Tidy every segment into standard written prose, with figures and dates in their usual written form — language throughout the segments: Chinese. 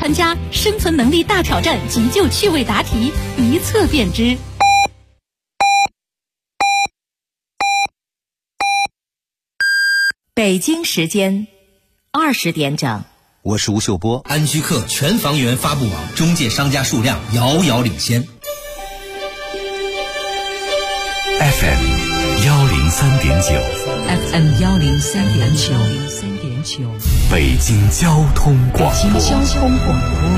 玩家生存能力大挑战急救趣味答题，一测便知。 北京时间20点整。 我是吴秀波。 安居客全房源发布网中介商家数量遥遥领先。 FM 103.9 FM 103.9 北京交通广播。 北京交通广播。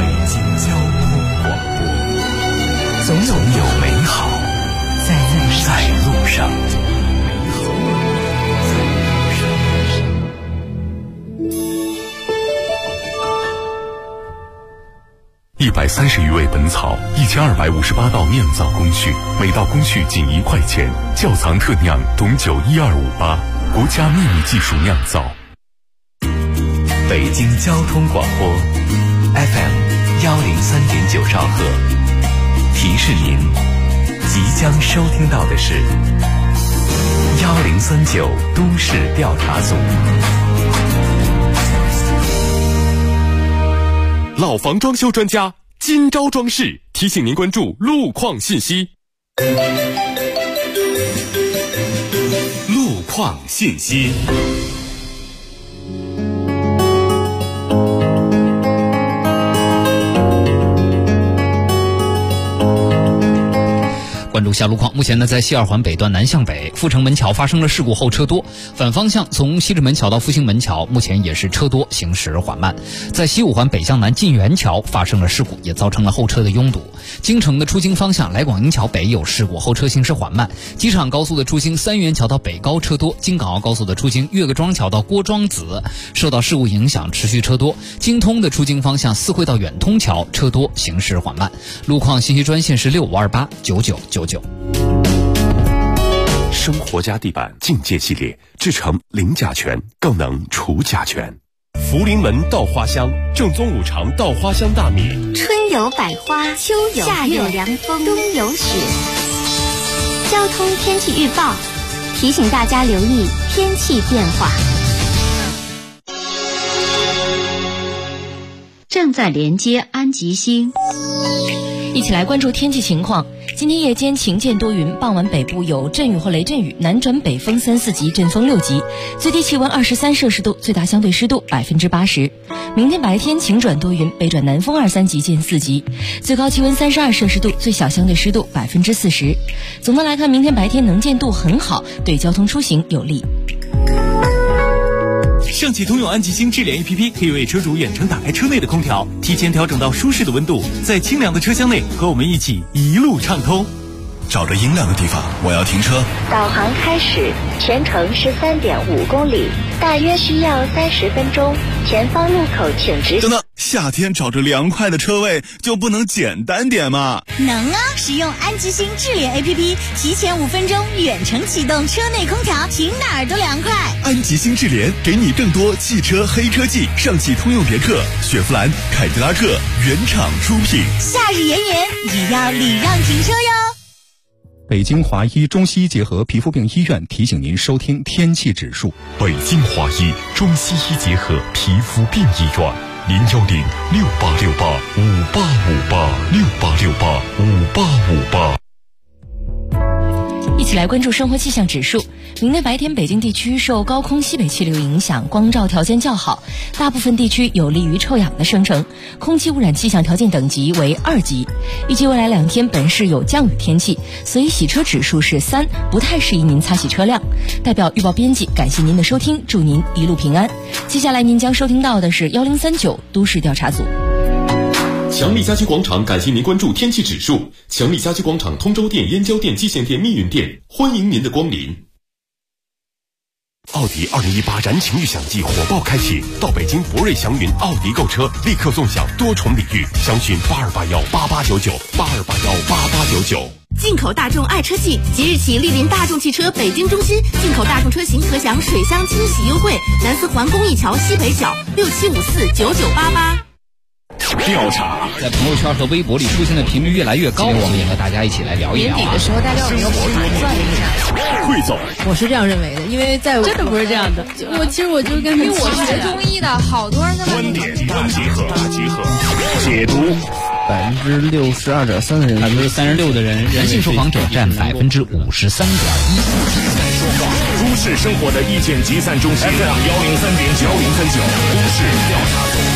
总有美好在路上。130余味本草，1258道酿造工序，每道工序仅1块钱。窖藏特酿董酒12588，国家秘密技术酿造。北京交通广播 FM 103.9兆赫，提示您即将收听到的是1039都市调查组。 老房装修专家金招装饰提醒您关注路况信息。路况信息。 关注下路况，目前呢，在西二环北段南向北阜成门桥发生了事故后车多，反方向从西直门桥到复兴门桥目前也是车多，行驶缓慢。在西五环北向南晋源桥发生了事故，也造成了后车的拥堵。京城的出京方向来广营桥北有事故，后车行驶缓慢。机场高速的出京三元桥到北高车多，京港澳高速的出京岳各庄桥到郭庄子受到事故影响持续车多。京通的出京方向四惠到远通桥车多，行驶缓慢。路况信息专线是65289999。 生活家地板境界系列，制成零甲醛，更能除甲醛。 福临门稻花香，正宗五常稻花香大米。 春有百花，秋有夏有凉风，冬有雪。交通天气预报提醒大家留意天气变化。 正在连接安吉星， 一起来关注天气情况。今天夜间晴间多云，傍晚北部有阵雨或雷阵雨，南转北风3、4级，阵风6级，最低气温23摄氏度，最大相对湿度80%。明天白天晴转多云，北转南风2、3级见4级，最高气温32摄氏度，最小相对湿度40%。总的来看，明天白天能见度很好，对交通出行有利。 上汽通用安吉星智联 APP 可以为车主远程打开车内的空调，提前调整到舒适的温度，在清凉的车厢内和我们一起一路畅通。 找着阴凉的地方，我要停车。 导航开始，全程是3.5公里，大约需要30分钟。前方路口请直行。 等等，夏天找着凉快的车位就不能简单点吗？ 能啊！使用安吉星智联 APP， 提前5分钟远程启动车内空调，停哪儿都凉快。 安吉星智联给你更多汽车黑科技，上汽通用别克、雪佛兰、凯迪拉克原厂出品。 夏日炎炎，也要礼让停车哟。 北京华医中西医结合皮肤病医院提醒您收听天气指数。 北京华医中西医结合皮肤病医院，0106868585858，68685858。 一起来关注生活气象指数。明天白天北京地区受高空西北气流影响，光照条件较好，大部分地区有利于臭氧的生成，空气污染气象条件等级为2级。预计未来2天本市有降雨天气，所以洗车指数是3，不太适宜您擦洗车辆。代表预报编辑感谢您的收听，祝您一路平安。接下来您将收听到的是1039都市调查组。 强力家居广场感谢您关注天气指数。强力家居广场通州店、燕郊店、蓟县店、密云店，欢迎您的光临。 奥迪2018燃情预享季火爆开启，到北京博瑞祥云奥迪购车，立刻纵享多重礼遇，详询82818899，82818899。 进口大众爱车季即日起莅临大众汽车北京中心，进口大众车型可享水箱清洗优惠，南四环公益桥西北角67549988。 调查在朋友圈和微博里出现的频率越来越高，我们也和大家一起来聊一聊。 年底的时候，大家有没有盘算一下？ 汇总， 我是这样认为的，因为在真的不是这样的。 其实我就跟因为我学中医的，好多人他们观点大集合， 解读。 62.3%的人 ，36%的人，人性受访者占53.1%。 都市生活的意见集散中心 FM 103.9，都市调查组。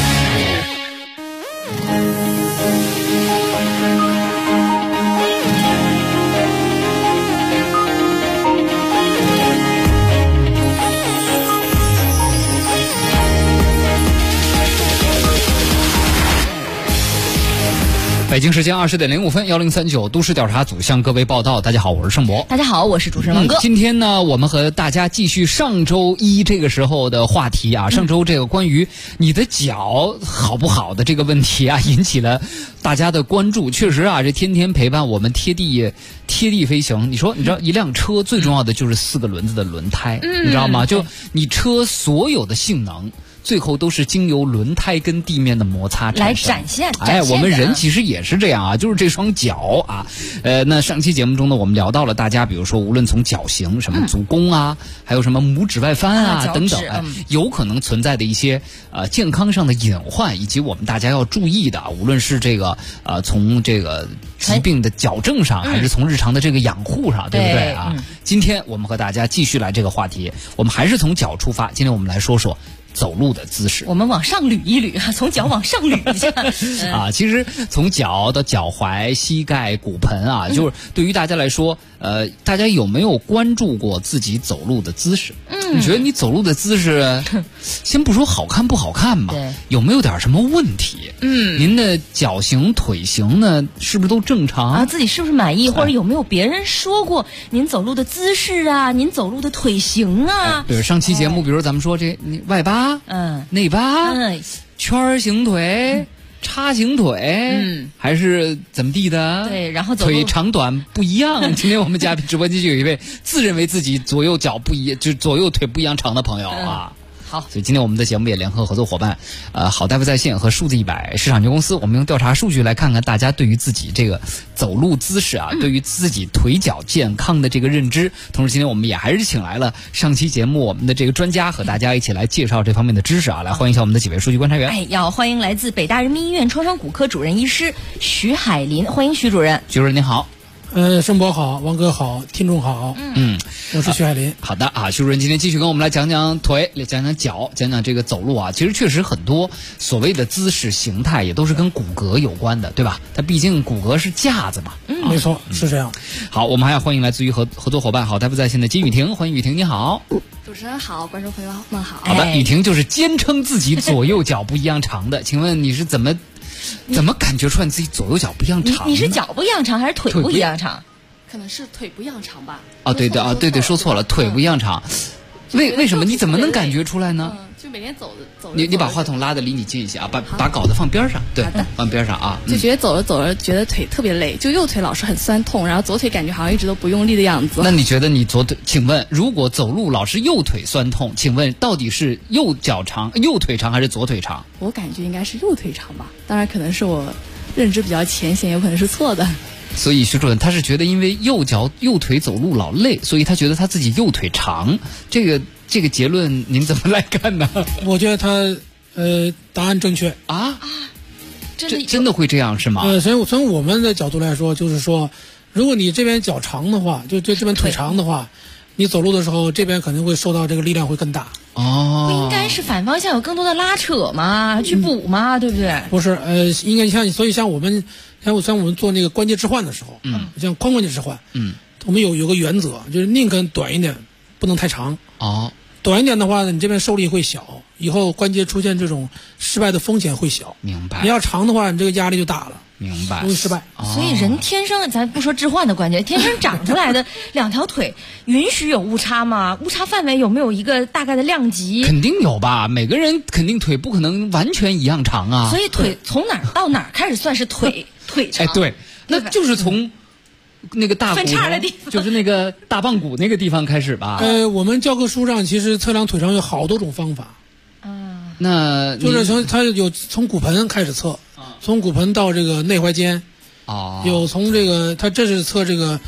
北京时间20点05分，1039都市调查组向各位报道。大家好，我是盛博。 大家好，我是主持人王哥。 今天呢，我们和大家继续上周一这个时候的话题啊。上周这个关于你的脚好不好的这个问题啊，引起了大家的关注。确实啊，这天天陪伴我们贴地飞行。你知道一辆车最重要的就是4个轮子的轮胎，你知道吗？就你车所有的性能，最后都是经由轮胎跟地面的摩擦来展现。 我们人其实也是这样啊，就是这双脚啊。那上期节目中呢，我们聊到了大家，比如说无论从脚型、什么足弓啊，还有什么拇指外翻啊等等，有可能存在的一些健康上的隐患，以及我们大家要注意的，无论是这个从这个疾病的矫正上，还是从日常的这个养护上，对不对啊？今天我们和大家继续来这个话题，我们还是从脚出发。今天我们来说说走路的姿势， 我们往上捋一捋啊，从脚往上捋一下啊。其实从脚到脚踝、膝盖、骨盆啊，就是对于大家来说，大家有没有关注过自己走路的姿势？你觉得你走路的姿势，先不说好看不好看吧，有没有点什么问题？您的脚型、腿型呢，是不是都正常啊？自己是不是满意？或者有没有别人说过您走路的姿势啊，您走路的腿型啊？ 对，上期节目，比如咱们说这外八。内八，圈形腿，叉形腿，还是怎么地的？ 对，然后腿长短不一样。今天我们嘉宾直播间就有一位自认为自己左右脚不一，就左右腿不一样长的朋友啊。 好， 所以今天我们的节目也联合合作伙伴，好大夫在线和数字100市场有限公司，我们用调查数据来看看大家对于自己这个走路姿势啊，对于自己腿脚健康的这个认知。同时，今天我们也还是请来了上期节目我们的这个专家，和大家一起来介绍这方面的知识啊。来欢迎一下我们的几位数据观察员。 要欢迎来自北大人民医院创伤骨科主任医师徐海林，欢迎徐主任。 徐主任您好。 盛博好，王哥好，听众好。我是徐海林。 好的啊，徐主任今天继续跟我们来讲讲腿，讲讲脚，讲讲这个走路啊。其实确实很多所谓的姿势形态也都是跟骨骼有关的，对吧？它毕竟骨骼是架子嘛。 没错，是这样。 好，我们还要欢迎来自于合作伙伴好大夫在线的金雨婷，欢迎雨婷，你好。 主持人好，观众朋友们好。 好的，雨婷就是坚称自己左右脚不一样长的，请问你是怎么感觉出来你自己左右脚不一样长？ 你是脚不一样长还是腿不一样长？ 可能是腿不一样长吧。 对，说错了，腿不一样长。为什么？你怎么能感觉出来呢？ 就每天走。 你把话筒拉得离你近一些啊，把稿子放边上，对，放边上啊。 就觉得走着觉得腿特别累，就右腿老是很酸痛，然后左腿感觉好像一直都不用力的样子。 那你觉得你左腿？请问，如果走路老是右腿酸痛，请问到底是右腿长还是左腿长？ 我感觉应该是右腿长吧，当然可能是我认知比较浅显，有可能是错的。 所以徐主任他是觉得因为右腿走路老累，所以他觉得他自己右腿长。这个结论您怎么来看呢？ 我觉得他答案正确啊，真的会这样是吗？ 从我们的角度来说，就是说，如果你这边脚长的话，就这边腿长的话，你走路的时候这边可能会受到这个力量会更大。 不应该是反方向有更多的拉扯吗？去补吗？对不对？ 不是，应该像我们做那个关节置换的时候，像髋关节置换，我们有个原则，就是宁可短一点，不能太长。短一点的话，你这边受力会小，以后关节出现这种失败的风险会小。 明白。 你要长的话，你这个压力就大了。 明白， 容易失败。 所以人天生，咱不说置换的关节，天生长出来的两条腿，允许有误差吗？误差范围有没有一个大概的量级？ 肯定有吧，每个人肯定腿不可能完全一样长啊。 所以腿从哪儿到哪儿开始算是腿长？ 对，那就是从那个大骨分叉的地方， 就是那个大棒骨那个地方开始吧。 我们教科书上其实测量腿长有好多种方法。 那就是它有从骨盆开始测，从骨盆到这个内踝尖，有从这个它这是测这个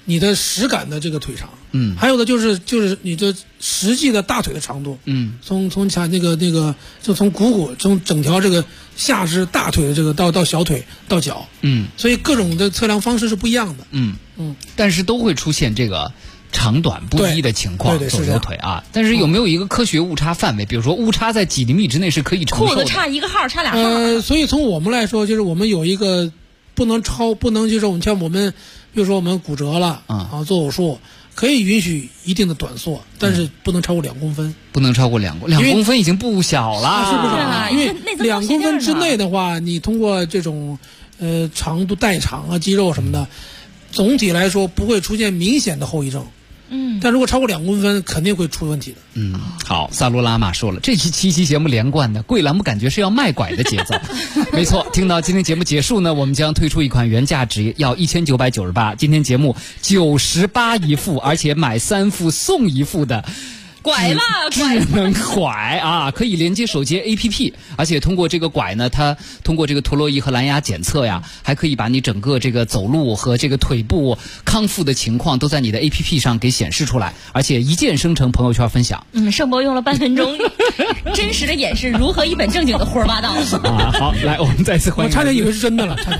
你的实感的这个腿长，还有的就是你的实际的大腿的长度，从那个就从股从整条这个下肢大腿的这个到小腿到脚，所以各种的测量方式是不一样的， 但是都会出现这个长短不一的情况，左右腿啊。但是有没有一个科学误差范围？比如说误差在几厘米之内是可以承受的？ 裤子差1个号，差2号。 所以从我们来说，就是我们有一个不能就是像我们，比如说我们骨折了做手术，可以允许一定的短缩，但是不能超过2公分。 不能超过2公分已经不小了， 是不是？因为2公分之内的话，你通过这种长度代偿啊、肌肉什么的，总体来说不会出现明显的后遗症。但如果超过2公分，肯定会出问题的。 好，萨罗拉玛说了，这期节目连贯的，贵栏目感觉是要卖拐的节奏。没错，听到今天节目结束呢，我们将推出一款原价值要1998，今天节目98一副，而且买3副送1副的。 拐了， 智能拐啊，可以连接手机 APP， 而且通过这个拐呢，它通过这个陀螺仪和蓝牙检测呀，还可以把你整个这个走路和这个腿部康复的情况都在你的 APP 上给显示出来，而且一键生成朋友圈分享。 盛博用了半分钟，真实的演示如何一本正经的胡说八道啊！好，来，我们再次欢迎， 我差点以为是真的了，差点。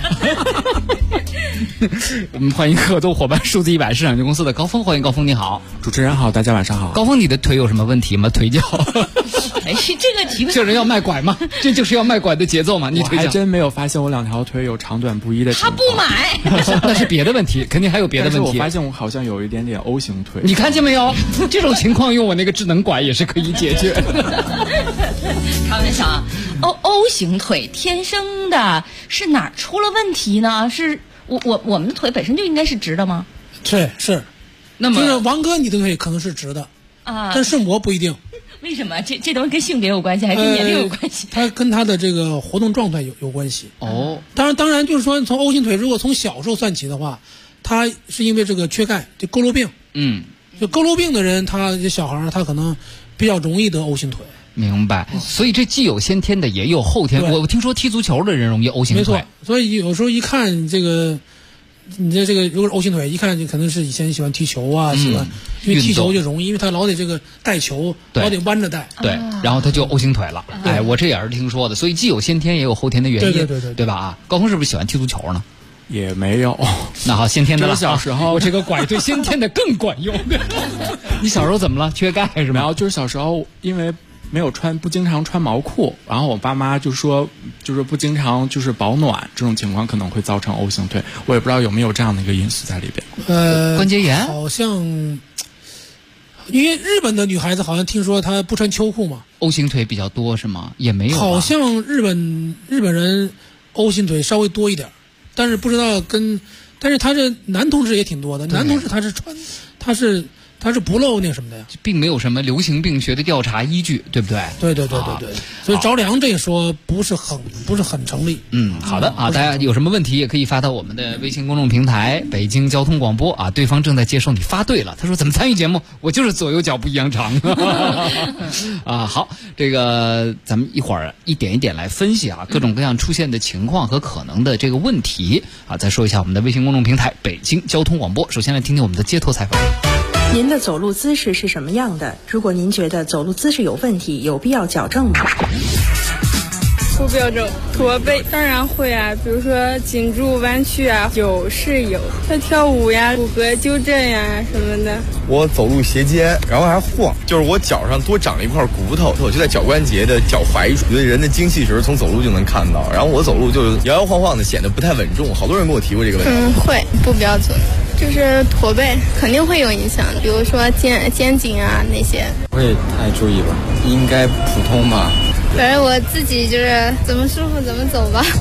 我们欢迎合作伙伴数字100市场有限公司的高峰，欢迎高峰，你好， 主持人好，大家晚上好。 高峰，你的腿有什么问题吗？腿脚？ 哎，这个题目， 这人要卖拐吗？这就是要卖拐的节奏吗？你我还真没有发现我2条腿有长短不一的情况。 他不买， 那是别的问题，肯定还有别的问题。 但是我发现我好像有一点点 O 型腿。 你看见没有？这种情况用我那个智能拐也是可以解决。 开玩笑啊，O 型腿天生的，是哪儿出了问题呢？是我们的腿本身就应该是直的吗？ 是。 那么就是王哥，你的腿可能是直的啊， 但是我不一定。 为什么？这东西跟性别有关系，还跟年龄有关系？ 它跟他的这个活动状态有关系。 哦， 当然就是说，从 O 型腿，如果从小时候算起的话，他是因为这个缺钙，就佝偻病。就佝偻病的人，小孩他可能比较容易得 O 型腿。 明白，所以这既有先天的，也有后天。我听说踢足球的人容易 O 型腿， 没错。所以有时候一看这个，你的这个如果是 O 型腿，一看就可能是以前喜欢踢球啊，喜欢，因为踢球就容易，因为他老得这个带球，老得弯着带， 对，然后他就 O 型腿了。哎，我这也是听说的，所以既有先天也有后天的原因，对吧？啊，高峰是不是喜欢踢足球呢？ 也没有。 那好，先天的了。 小时候我这个拐对先天的更管用。你小时候怎么了？缺钙是吗？ 然后就是小时候因为不经常穿毛裤，然后我爸妈就说，就是不经常就是保暖，这种情况可能会造成 O 型腿。我也不知道有没有这样的一个因素在里边。 关节炎好像，因为日本的女孩子好像听说她不穿秋裤嘛 ，O 型腿比较多是吗？也没有。 好像日本人 O 型腿稍微多一点，但是不知道但是他这男同志也挺多的，男同志他是不露那什么的呀， 并没有什么流行病学的调查依据，对不对？ 对，所以着凉这一说不是很成立。 好的啊，大家有什么问题也可以发到我们的微信公众平台北京交通广播啊，对方正在接受你发对了，他说怎么参与节目？我就是左右脚不一样长。啊，好，这个咱们一会儿一点一点来分析啊，各种各样出现的情况和可能的这个问题啊，再说一下我们的微信公众平台北京交通广播。首先来听听我们的街头采访。 您的走路姿势是什么样的？如果您觉得走路姿势有问题，有必要矫正吗？ 不标准，驼背当然会啊，比如说颈柱弯曲啊，有是有。他跳舞呀，骨骼纠正呀什么的。 我走路斜肩，然后还晃，就是我脚上多长了一块骨头，就在脚关节的脚踝处。觉得人的精气神从走路就能看到，然后我走路就摇摇晃晃的，显得不太稳重。好多人跟我提过这个问题。 会不标准，就是驼背肯定会有影响，比如说肩颈啊那些。 不会太注意吧？应该普通吧。 反正我自己就是怎么舒服怎么走吧。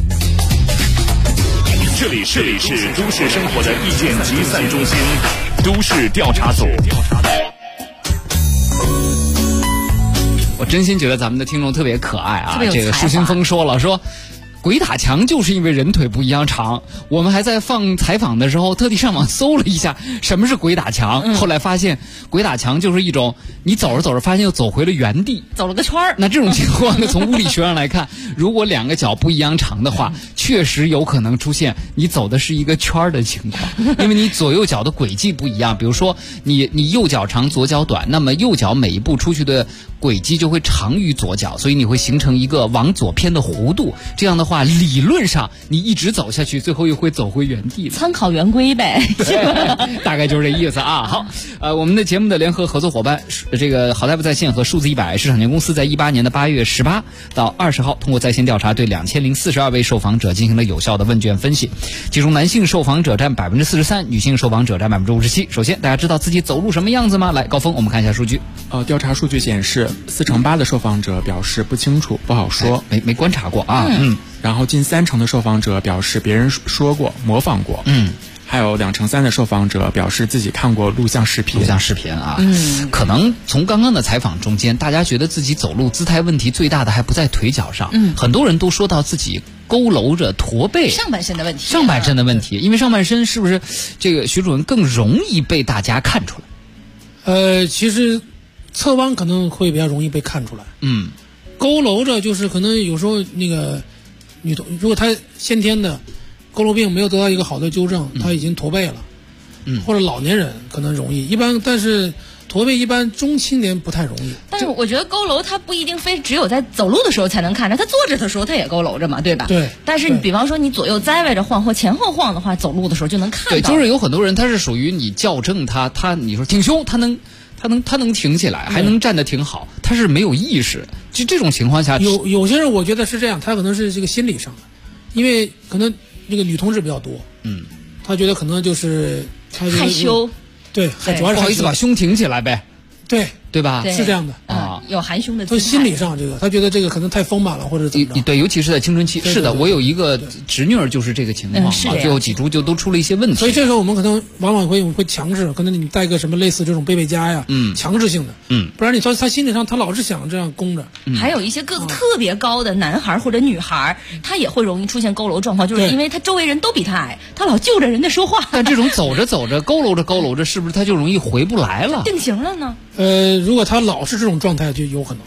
这里是都市生活的意见集散中心，都市调查组。 我真心觉得咱们的听众特别可爱啊！这个舒新峰说了说。鬼打墙就是因为人腿不一样长，我们还在放采访的时候特地上网搜了一下什么是鬼打墙，后来发现鬼打墙就是一种你走着走着发现又走回了原地， 走了个圈儿。 那这种情况呢，从物理学上来看，如果两个脚不一样长的话， 确实有可能出现你走的是一个圈儿的情况，因为你左右脚的轨迹不一样。比如说你右脚长左脚短，那么右脚每一步出去的轨迹就会长于左脚，所以你会形成一个往左偏的弧度。这样的话，理论上你一直走下去，最后又会走回原地的。 参考圆规呗， 大概就是这意思啊。好，我们的节目的联合合作伙伴，这个好大夫在线和数字100市场有限公司在18年的8月18到20号，通过在线调查对2042位受访者进行了有效的问卷分析，其中男性受访者占43%，女性受访者占57%。首先，大家知道自己走路什么样子吗？来，高峰，我们看一下数据。 调查数据显示，48%的受访者表示不清楚、不好说， 没观察过啊。 然后近30%的受访者表示别人说过、模仿过。还有2/3的受访者表示自己看过录像视频。 啊，可能从刚刚的采访中间，大家觉得自己走路姿态问题最大的还不在腿脚上，很多人都说到自己佝偻着驼背， 上半身的问题， 因为上半身是不是这个徐主任更容易被大家看出来？其实侧弯可能会比较容易被看出来。佝偻着就是可能有时候那个女同，如果她先天的佝偻病没有得到一个好的纠正，她已经驼背了，或者老年人可能容易，但是驼背一般中青年不太容易。 但是我觉得佝偻它不一定非只有在走路的时候才能看着，他坐着的时候他也佝偻着嘛，对吧？ 对。 但是你比方说你左右栽歪着晃或前后晃的话，走路的时候就能看到。 对，就是有很多人他是属于你校正他你说挺胸，他能挺起来，还能站得挺好，他是没有意识。就这种情况下， 有些人我觉得是这样，他可能是这个心理上的，因为可能那个女同志比较多，他觉得可能就是他害羞， 对，主要是不好意思把胸挺起来呗，对吧？ 是这样的啊，有含胸的姿态。所以心理上这个，他觉得这个可能太丰满了，或者怎么着。 对，尤其是在青春期。是的，我有一一个侄女儿就是这个情况，最后脊柱就都出了一些问题。 所以这时候我们可能往往会强制，可能你带个什么类似这种背背佳呀，强制性的，不然你说他心理上他老是想这样弓着。 还有一些个子特别高的男孩或者女孩，他也会容易出现佝偻状况，就是因为他周围人都比他矮，他老就着人家说话。 但这种走着走着佝偻着，是不是他就容易回不来了？ 定型了呢？ 如果他老是这种状态，就有可能。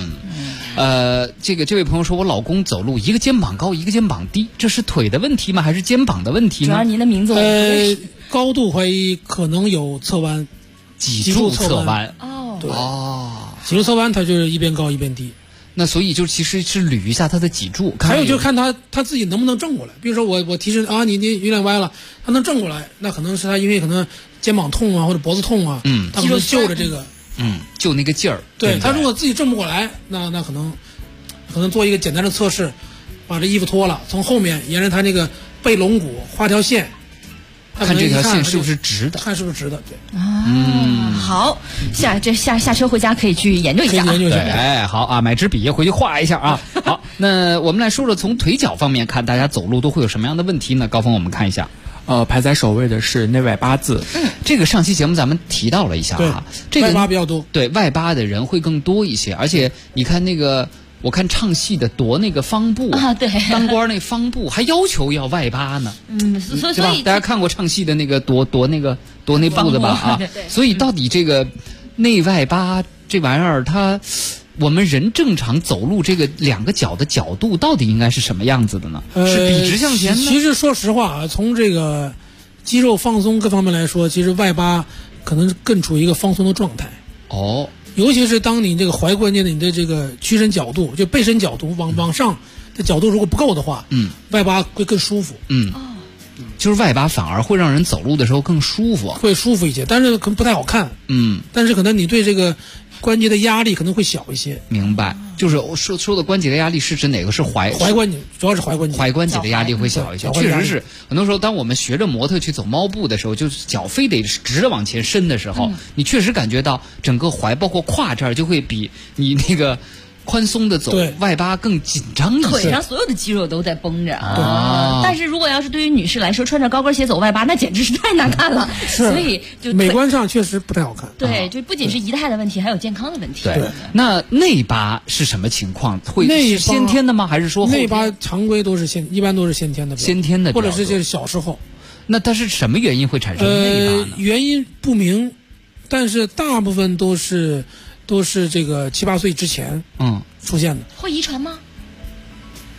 这位朋友说，我老公走路一个肩膀高，一个肩膀低，这是腿的问题吗？还是肩膀的问题呢？ 主要您的名字高度怀疑可能有侧弯， 脊柱侧弯。 对，脊柱侧弯，它就是一边高一边低。 那所以就其实是捋一下他的脊柱， 还有就是看他自己能不能正过来。比如说我提示啊，你有点歪了，他能正过来，那可能是他因为可能肩膀痛啊或者脖子痛啊，他可能就着这个。 就那个劲儿。 对，他如果自己正不过来，那可能做一个简单的测试，把这衣服脱了，从后面沿着他那个背龙骨画条线， 看这条线是不是直的， 看是不是直的。对。 好，下车回家可以去研究一下。 对，好啊，买支笔回去画一下啊。好，那我们来说说从腿脚方面看，大家走路都会有什么样的问题呢？高峰，我们看一下。 排在首位的是内外八字。 这个上期节目咱们提到了一下啊，这个外八比较多， 对，外八的人会更多一些，而且你看那个，我看唱戏的夺那个方步啊，对， 当官那方步还要求要外八呢， 所以大家看过唱戏的那个夺那步的吧啊，所以到底这个内外八这玩意儿它。我们人正常走路这个两个脚的角度到底应该是什么样子的呢？是笔直向前呢？ 其实说实话啊，从这个肌肉放松各方面来说，其实外八可能更处于一个放松的状态。尤其是当你这个踝关节的你的这个屈伸角度，就背伸角度往上的角度如果不够的话，外八会更舒服。 就是外八反而会让人走路的时候更舒服， 会舒服一些，但是可能不太好看。但是可能你对这个关节的压力可能会小一些。 明白，就是说的关节的压力是指哪个？是踝关节，主要是踝关节。 踝关节的压力会小一些，确实是。很多时候，当我们学着模特去走猫步的时候，就是脚非得直着往前伸的时候，你确实感觉到整个踝包括胯这儿就会比你那个宽松的走，外八更紧张一些， 腿上所有的肌肉都在绷着啊。但是如果要是对于女士来说，穿着高跟鞋走外八，那简直是太难看了。所以就美观上确实不太好看。 对，就不仅是仪态的问题，还有健康的问题。 对，那内八是什么情况？会是先天的吗？还是说内八常规一般都是先天的，或者是就是小时候。 那它是什么原因会产生内八呢？ 原因不明，但是大部分都是这个7、8岁之前出现的。 会遗传吗？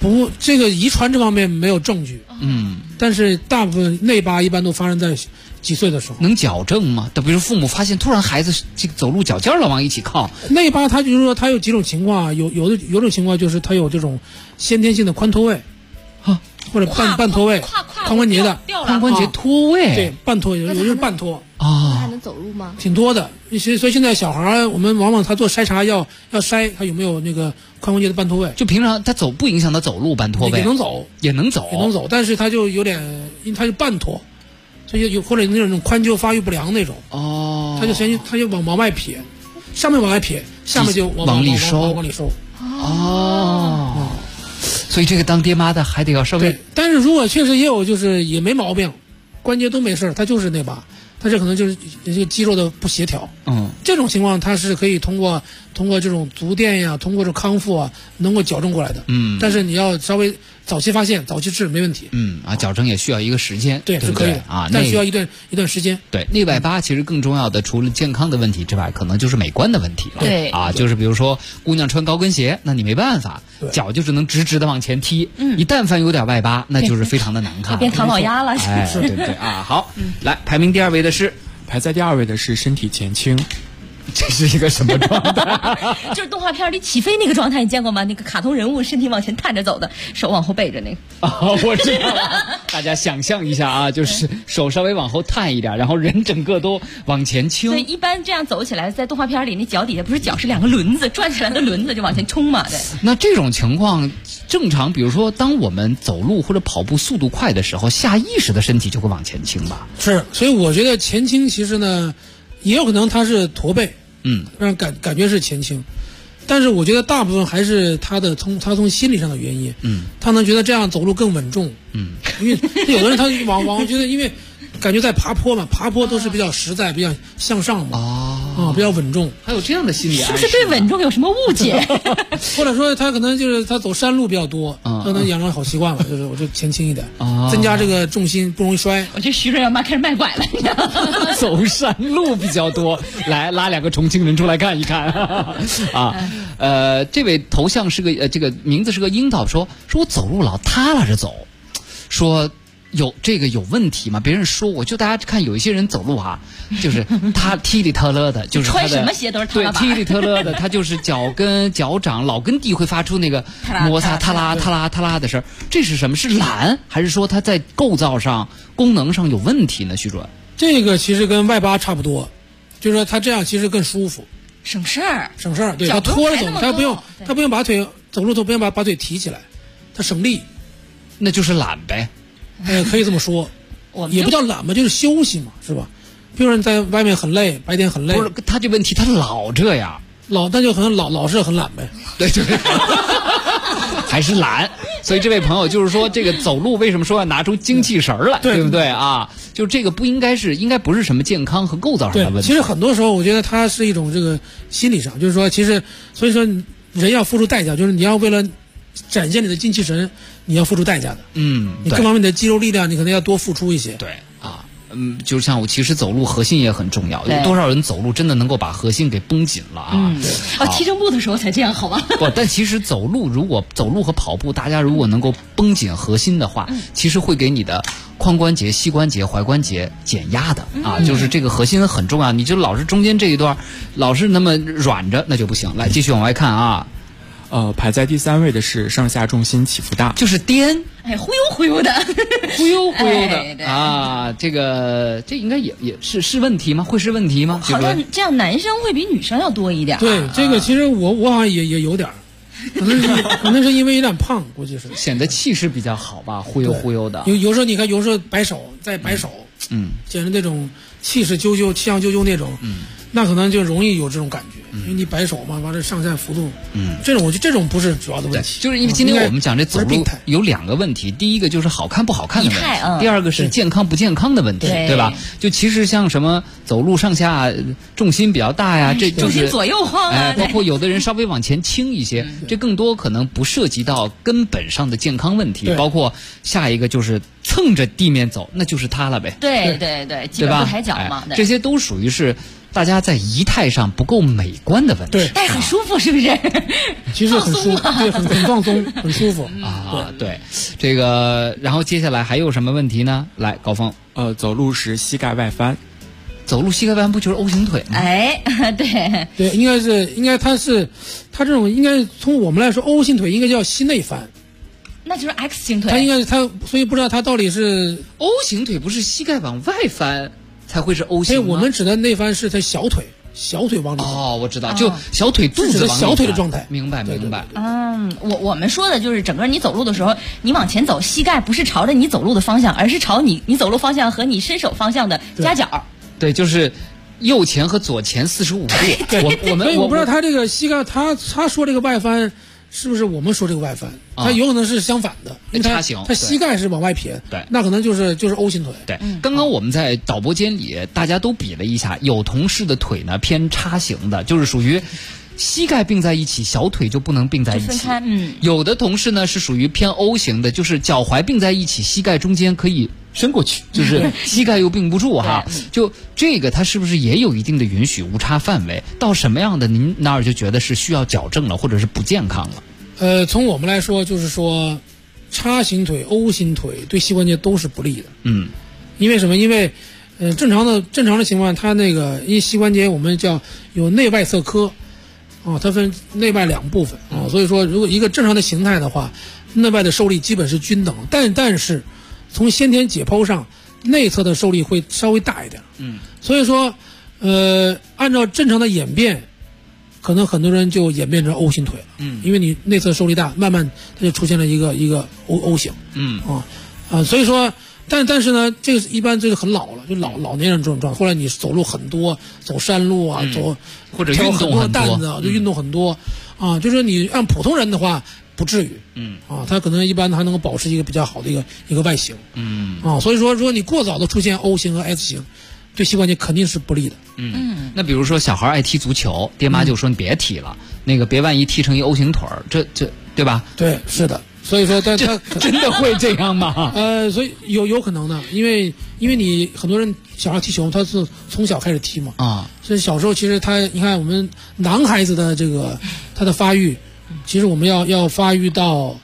不，这个遗传这方面没有证据。但是大部分内八一般都发生在几岁的时候。 能矫正吗？比如父母发现突然孩子这个走路脚尖老往一起靠， 内八它就是说它有几种情况啊，有种情况就是它有这种先天性的髋脱位，或者半脱位，髋关节的髋关节脱位， 对，半脱，有就是半脱那还能走路吗？ 挺多的。所以现在小孩我们往往他做筛查要筛他有没有那个髋关节的半脱位。 就平常他走不影响他走路半脱位， 也能走， 也能走， 但是他就有点，因为他是半脱，所以有或者那种髋臼发育不良那种。他就往外撇，上面往外撇，下面就往里收。 所以这个当爹妈的还得要稍微。 对，但是如果确实也有就是也没毛病，关节都没事，他就是内八，他这可能就是这个肌肉的不协调。这种情况他是可以通过这种足垫呀，通过这康复啊，能够矫正过来的。但是你要稍微早期发现，早期治没问题。 矫正也需要一个时间， 对，是可以的啊， 但需要一段时间。 对，内外八其实更重要的，除了健康的问题之外，可能就是美观的问题了。 对啊，就是比如说姑娘穿高跟鞋，那你没办法，脚就只能直直的往前踢。一旦凡有点外八，那就是非常的难看， 变唐老鸭了。 是，对啊。好，来排名第2位的是， 排在第2位的是身体前倾。 这是一个什么状态？ 就是动画片里起飞那个状态，你见过吗？那个卡通人物身体往前探着走的，手往后背着那个。 我知道了。大家想象一下啊，就是手稍微往后探一点，然后人整个都往前倾。 所以一般这样走起来，在动画片里那脚底下不是脚是2个轮子，转起来的轮子就往前冲嘛。对。 那这种情况正常，比如说当我们走路或者跑步速度快的时候，下意识的身体就会往前倾吧？ 是，所以我觉得前倾其实呢，也有可能它是驼背。让感觉是前倾，但是我觉得大部分还是他从心理上的原因，他能觉得这样走路更稳重，因为有的人他往觉得，因为感觉在爬坡嘛，爬坡都是比较实在，比较向上嘛，比较稳重， 还有这样的心理， 是不是对稳重有什么误解？ 或者说他可能就是他走山路比较多，可能养成好习惯了，就是我就前倾一点，增加这个重心，不容易摔。 我觉得徐瑞要开始卖拐了， 走山路比较多，来拉2个重庆人出来看一看啊。这位头像是个这个名字是个樱桃，说我走路老耷拉着走，说有问题吗？别人说我就大家看有一些人走路就是他踢里特勒的，就是穿什么鞋都是对踢里特勒的，他就是脚跟脚掌老跟地会发出那个摩擦踏拉的声儿，这是什么？是懒还是说他在构造上功能上有问题呢？徐主任， 这个其实跟外八差不多，就是说他这样其实更舒服， 省事儿， 对，他拖着走，他不用把腿走路都不用把腿提起来，他省力， 那就是懒呗。 可以这么说，也不叫懒嘛，就是休息嘛，是吧？比如说你在外面很累，白天很累， 不是他这问题，他老这样， 那就可能老是很懒呗。 对，还是懒。所以这位朋友就是说，这个走路为什么说要拿出精气神来，对不对啊？就这个应该不是什么健康和构造上的问题。 其实很多时候，我觉得它是一种这个心理上，就是说，所以说人要付出代价，就是你要为了展现你的精气神，你要付出代价的。你各方面的肌肉力量，你可能要多付出一些。 对啊，就像我其实走路核心也很重要，有多少人走路真的能够把核心给绷紧了啊？ 踢正步的时候才这样，好吗？ 不，但其实如果走路和跑步，大家如果能够绷紧核心的话，其实会给你的髋关节、膝关节、踝关节减压的啊，就是这个核心很重要。你就老是中间这一段老是那么软着，那就不行。来，继续往外看啊。 排在第3位的是上下重心起伏大， 就是颠， 忽悠忽悠的， 忽悠的啊，这应该也是问题吗？会是问题吗？ 好像这样男生会比女生要多一点。 对，这个其实我好像也有点，可能是因为有点胖，估计是显得气势比较好吧，忽悠的。 有时候你看，有时候摆手，显得那种气势啾啾、气象啾啾那种，那可能就容易有这种感觉。因为你摆手嘛，完了上下幅度，这种我觉得这种不是主要的问题， 就是因为今天我们讲这走路有2个问题，第一个就是好看不好看的问题，第二个是健康不健康的问题，对吧？就其实像什么走路上下重心比较大呀，这就是重心左右晃啊， 包括有的人稍微往前倾一些，这更多可能不涉及到根本上的健康问题，包括下一个就是蹭着地面走，那就是它了呗， 对，基本不抬脚嘛， 这些都属于是大家在仪态上不够美观的问题。 对， 但是很舒服，是不是？ 其实很舒服，对，很放松，很舒服啊。对，这个，然后接下来还有什么问题呢？来，高峰， 走路时膝盖外翻。 走路膝盖外翻不就是 O 型腿吗？ 哎，对， 应该他这种应该从我们来说 O 型腿应该叫膝内翻， 那就是 X 型腿。 他应该所以不知道他到底是 O 型腿不是膝盖往外翻才会是 O 型吗？ 所以我们指的内翻是他小腿往里。 哦，我知道，就小腿肚子往里小腿的状态。 明白。 我们说的就是整个你走路的时候，你往前走，膝盖不是朝着你走路的方向，而是朝你走路方向和你伸手方向的夹角。 对，就是右前和左前45度。 我不知道他这个膝盖，他说这个外翻是不是我们说这个外翻？他有可能是相反的，因为叉形， 他膝盖是往外撇， 对， 那可能就是 O 型腿。 对，刚刚我们在导播间里大家都比了一下，有同事的腿呢偏叉形的，就是属于膝盖并在一起，小腿就不能并在一起。有的同事呢是属于偏 O 型的，就是脚踝并在一起，膝盖中间可以伸过去，就是膝盖又并不住哈。就这个它是不是也有一定的允许误差范围？到什么样的您那儿就觉得是需要矫正了，或者是不健康了？ 从我们来说，就是说叉型腿、O 型腿对膝关节都是不利的。因为什么？因为正常的情况，它那个因为膝关节我们叫有内外侧髁。它分内外两部分啊，所以说如果一个正常的形态的话，内外的受力基本是均等，但是从先天解剖上，内侧的受力会稍微大一点。所以说，按照正常的演变，可能很多人就演变成 O 型腿了。因为你内侧受力大，慢慢它就出现了一个 O 型。所以说。但是呢，这个一般就是很老了，就老年人这种状态。后来你走路很多，走山路啊， 或者运动很多担子，就运动很多啊。就是你按普通人的话，不至于。他可能一般还能够保持一个比较好的一个外形。所以说，如果你过早的出现 O 型和 S 型，对膝关节肯定是不利的。 那比如说小孩爱踢足球，爹妈就说你别踢了，那个别万一踢成一 O 型腿儿，这对吧？ 对，是的。所以说他真的会这样吗？ 所以有可能的，因为你很多人小孩踢球，他是从小开始踢嘛。所以小时候其实你看我们男孩子的这个他的发育，其实我们要发育到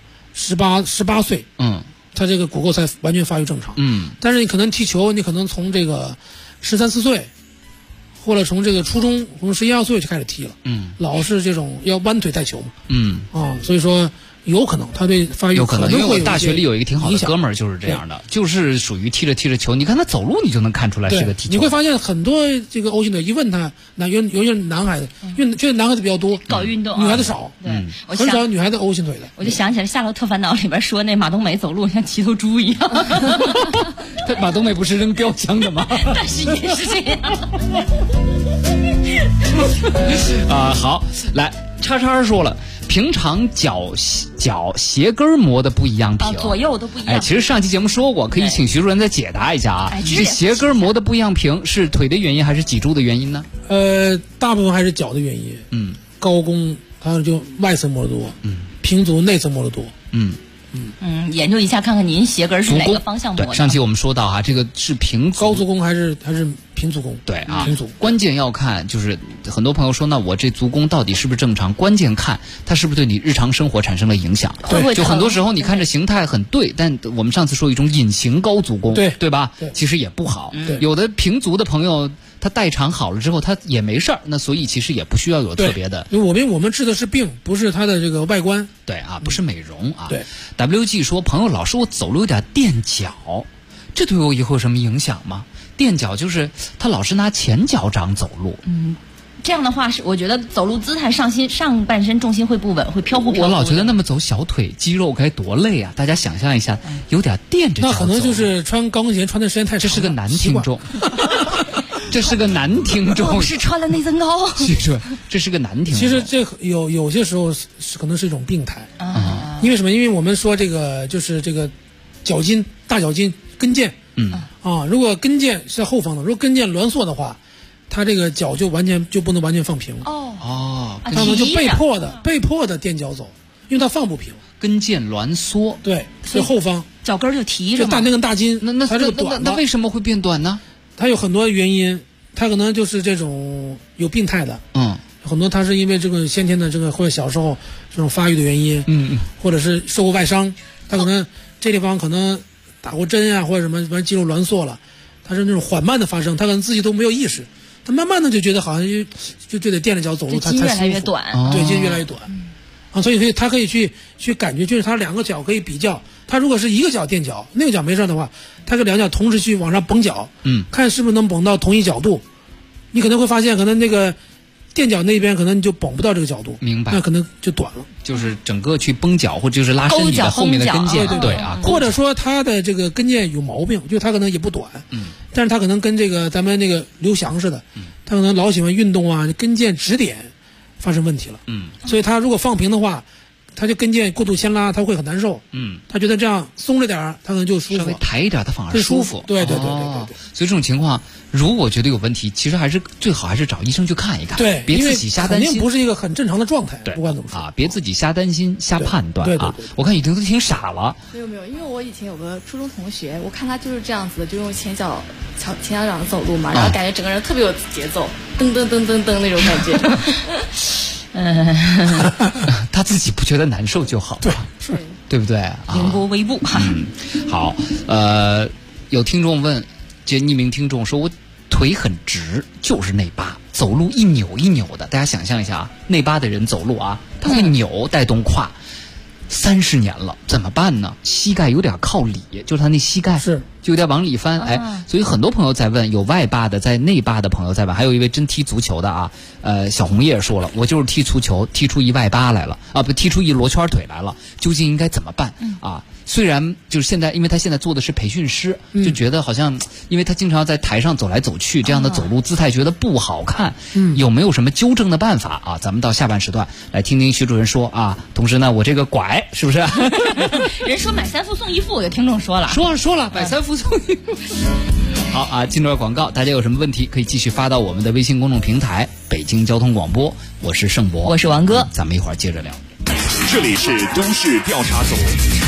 18岁，他这个骨骼才完全发育正常。但是你可能踢球，你可能从这个13、14岁，或者从这个初中从11、12岁就开始踢了。老是这种要弯腿带球嘛。所以说。有可能他对发育有可能，因为我大学里有一个挺好的哥们儿就是这样的，就是属于踢着球，你看他走路你就能看出来是个踢球。 你会发现很多这个 O 型腿，一问他，尤其是男孩子，因为这个男孩子比较多， 搞运动， 女孩子少，很少女孩子 O 型腿的。 我就想起来《夏洛特烦恼》里边说那马冬梅走路像骑头猪一样。 马冬梅不是扔标枪的吗？ 但是也是这样。好，来，叉说了。平常脚鞋跟磨的不一样平， 左右都不一样。 其实上期节目说过，可以请徐主任再解答一下啊。这鞋跟磨的不一样平是腿的原因还是脊柱的原因呢？ 大部分还是脚的原因。高弓它就外侧磨得多，平足内侧磨得多。 研究一下看看您鞋跟是哪个方向磨的。 对，上期我们说到哈，这个是平足高足弓还是平足弓？ 对啊， 平足。 关键要看，就是很多朋友说，那我这足弓到底是不是正常？关键看它是不是对你日常生活产生了影响。 对， 就很多时候你看着形态很对，但我们上次说一种隐形高足弓，对吧？其实也不好。有的平足的朋友。他代偿好了之后，他也没事儿，那所以其实也不需要有特别的。 我们治的是病，不是他的这个外观。 对啊，不是美容啊。 对 ，WG 说朋友老说我走路有点垫脚，这对我以后有什么影响吗？垫脚就是他老是拿前脚掌走路。 这样的话是我觉得走路姿态上半身重心会不稳，会飘忽。 我老觉得那么走小腿肌肉该多累啊！大家想象一下，有点垫着脚走。 那可能就是穿高跟鞋穿的时间太长。 这是个男听众。这是个男听众， 我是穿了那增高。 这是个男听众。 其实这有些时候可能是一种病态因为什么？因为我们说这个就是这个脚筋、大脚筋、跟腱，如果跟腱是后方的，如果跟腱挛缩的话，他这个脚就不能完全放平了。他们就被迫的踮脚走，因为他放不平。 跟腱挛缩， 对，是后方脚跟就提着嘛。 就那根大筋， 那为什么会变短呢？ 它有很多原因， 他可能就是这种有病态的，很多他是因为这个先天的这个或者小时候这种发育的原因，或者是受过外伤，他可能这地方可能打过针啊，或者什么肌肉挛缩了，他是那种缓慢的发生，他可能自己都没有意识，他慢慢的就觉得好像就得垫着脚走路，他筋越来越短， 对，筋越来越短，所以他可以去感觉，就是他两个脚可以比较，他如果是一个脚垫脚，那个脚没事的话，他跟两脚同时去往上绷脚，看是不是能绷到同一角度，你可能会发现可能那个垫脚那边可能你就绷不到这个角度， 明白？ 那可能就短了。 就是整个去绷脚，或者就是拉伸你的后面的跟腱，对啊， 或者说他的这个跟腱有毛病，就他可能也不短，但是他可能跟这个咱们那个刘翔似的，他可能老喜欢运动啊，跟腱指点发生问题了，所以他如果放平的话，他就跟腱过度牵拉，他会很难受，他觉得这样松着点他可能就舒服， 稍微抬一点他反而舒服， 对。 所以这种情况，如果觉得有问题，其实最好还是找医生去看一看， 对， 别自己瞎担心， 肯定不是一个很正常的状态， 对， 不管怎么说啊，别自己瞎担心、瞎判断啊。我看雨婷都挺傻了， 没有，因为我以前有个初中同学，我看他就是这样子的，就用前脚掌走路嘛，然后感觉整个人特别有节奏，噔噔噔噔噔那种感觉。 他自己不觉得难受就好，对不对？ 凌波微步。 好，有听众问，这匿名听众说，我腿很直，就是内八，走路一扭一扭的。大家想象一下啊，内八的人走路啊，他会扭带动胯。30年了，怎么办呢？膝盖有点靠里，就是他那膝盖就有点往里翻，所以很多朋友在问，有外八的，在内八的朋友在问，还有一位真踢足球的啊，小红叶说了，我就是踢足球，踢出一外八来了啊，不，踢出一罗圈腿来了，究竟应该怎么办啊？虽然就是现在，因为他现在做的是培训师，就觉得好像，因为他经常在台上走来走去，这样的走路姿态觉得不好看，有没有什么纠正的办法啊？咱们到下半时段来听听徐主任说啊。同时呢，我这个拐是不是？ 人说买3副送1副，有听众说了， 说了，买3副送1副。好啊，进段广告，大家有什么问题可以继续发到我们的微信公众平台北京交通广播，我是盛博， 我是王哥， 咱们一会儿接着聊。 这里是都市调查组。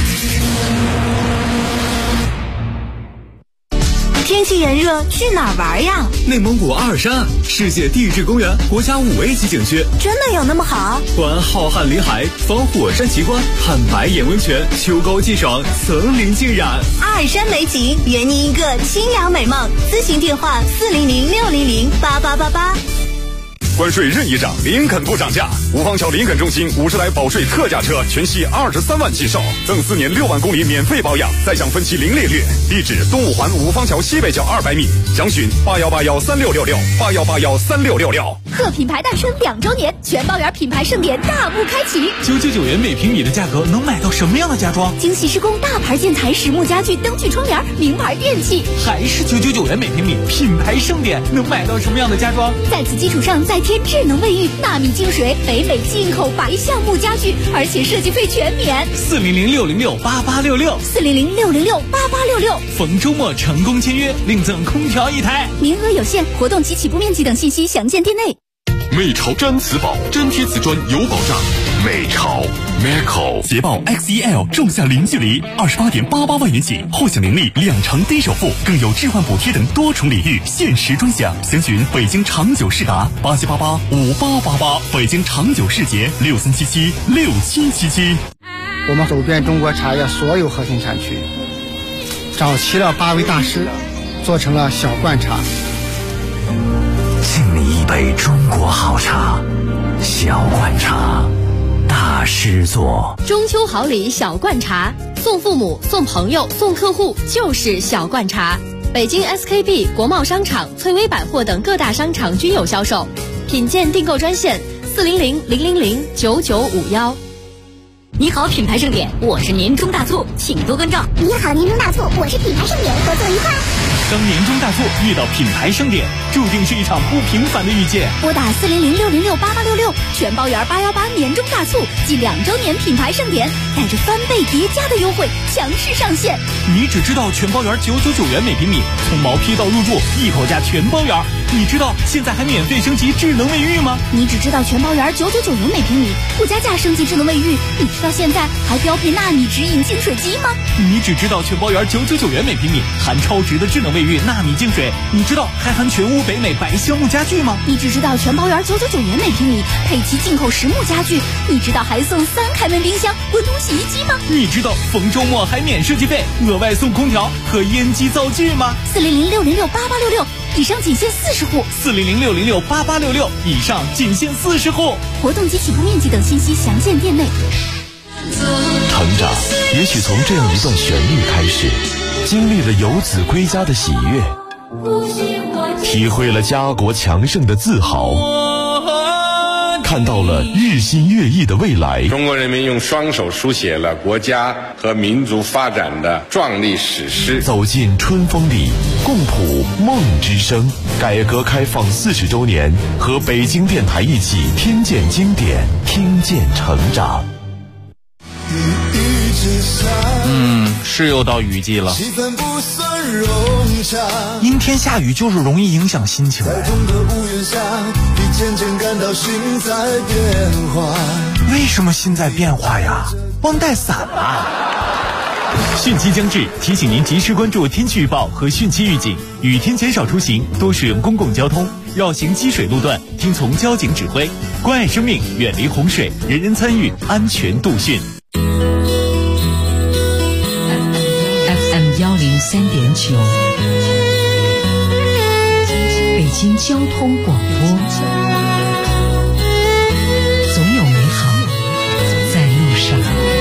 天气炎热，去哪儿玩呀？ 内蒙古阿尔山，世界地质公园国家5A 级景区， 真的有那么好？ 观浩瀚林海，访火山奇观，看白眼温泉，秋高气爽，层林尽染。 阿尔山美景，圆你一个清凉美梦。咨询电话400-600-8888。 关税任意涨，林肯不涨价。五方桥林肯中心50台保税特价车，全系23万起售，赠4年6万公里免费保养，再享分期零利率。地址：东五环五方桥西北角200米。详询81813666，81813666。 贺品牌诞生2周年，全包圆品牌盛典大幕开启。 999元每平米的价格，能买到什么样的家装？ 精细施工大牌建材、实木家具、灯具窗帘、名牌电器， 还是999元每平米，品牌盛典能买到什么样的家装？ 在此基础上再添智能卫浴、纳米净水、北美进口白橡木家具，而且设计费全免。 400-606-8866， 400-606-8866。 逢周末成功签约，另赠空调1台， 名额有限，活动及起步面积等信息详见店内。 美潮毡瓷宝，粘贴瓷砖有保障。美潮 Meco 捷豹 XEL 仲夏零距离28.88万元起，后享零利2成低首付，更有置换补贴等多重礼遇，限时专享。详询北京长久世达87885888，北京长久世捷63776777。 我们走遍中国茶叶所有核心产区，找齐了8位大师，做成了小罐茶。 敬你一杯中国好茶，小罐茶，大师做。 中秋好礼小罐茶，送父母、送朋友、送客户就是小罐茶。北京 SKP、国贸商场、翠微百货等各大商场均有销售。品鉴订购专线400-000-9951。 你好，品牌盛典，我是年终大促，请多关照。 你好，年终大促，我是品牌盛典，合作愉快。 当年终大促遇到品牌盛典，注定是一场不平凡的遇见。 拨打400-606-8866，全包圆818年终大促暨2周年品牌盛典，带着翻倍叠加的优惠强势上线。 你只知道全包圆999元每平米，从毛坯到入住一口价全包圆， 你知道现在还免费升级智能卫浴吗？ 你只知道全包圆999元每平米，不加价升级智能卫浴。你知道现在还标配纳米直饮净水机吗？ 你只知道全包圆999元每平米，含超值的智能卫浴纳米净水。你知道还含全屋北美白橡木家具吗？ 你只知道全包圆999元每平米，配齐进口实木家具。你知道还送3开门冰箱、滚筒洗衣机吗？ 你知道逢周末还免设计费，额外送空调和烟机灶具吗 ？400-606-8866，以上仅限40户。 400-606-8866，以上仅限40户。 活动及起步面积等信息详见店内。 成长也许从这样一段旋律开始，经历了游子归家的喜悦，体会了家国强盛的自豪，看到了日新月异的未来。 中国人民用双手书写了国家和民族发展的壮丽史诗。 走进春风里，共谱梦之声。改革开放40周年，和北京电台一起听见经典，听见成长。 是又到雨季了，阴天下雨就是容易影响心情。为什么心在变化呀？忘带伞了。汛期将至，提醒您及时关注天气预报和汛期预警，雨天减少出行，多使用公共交通，绕行积水路段，听从交警指挥，关爱生命，远离洪水，人人参与，安全度汛。 103.9，北京交通广播，总有美好在路上。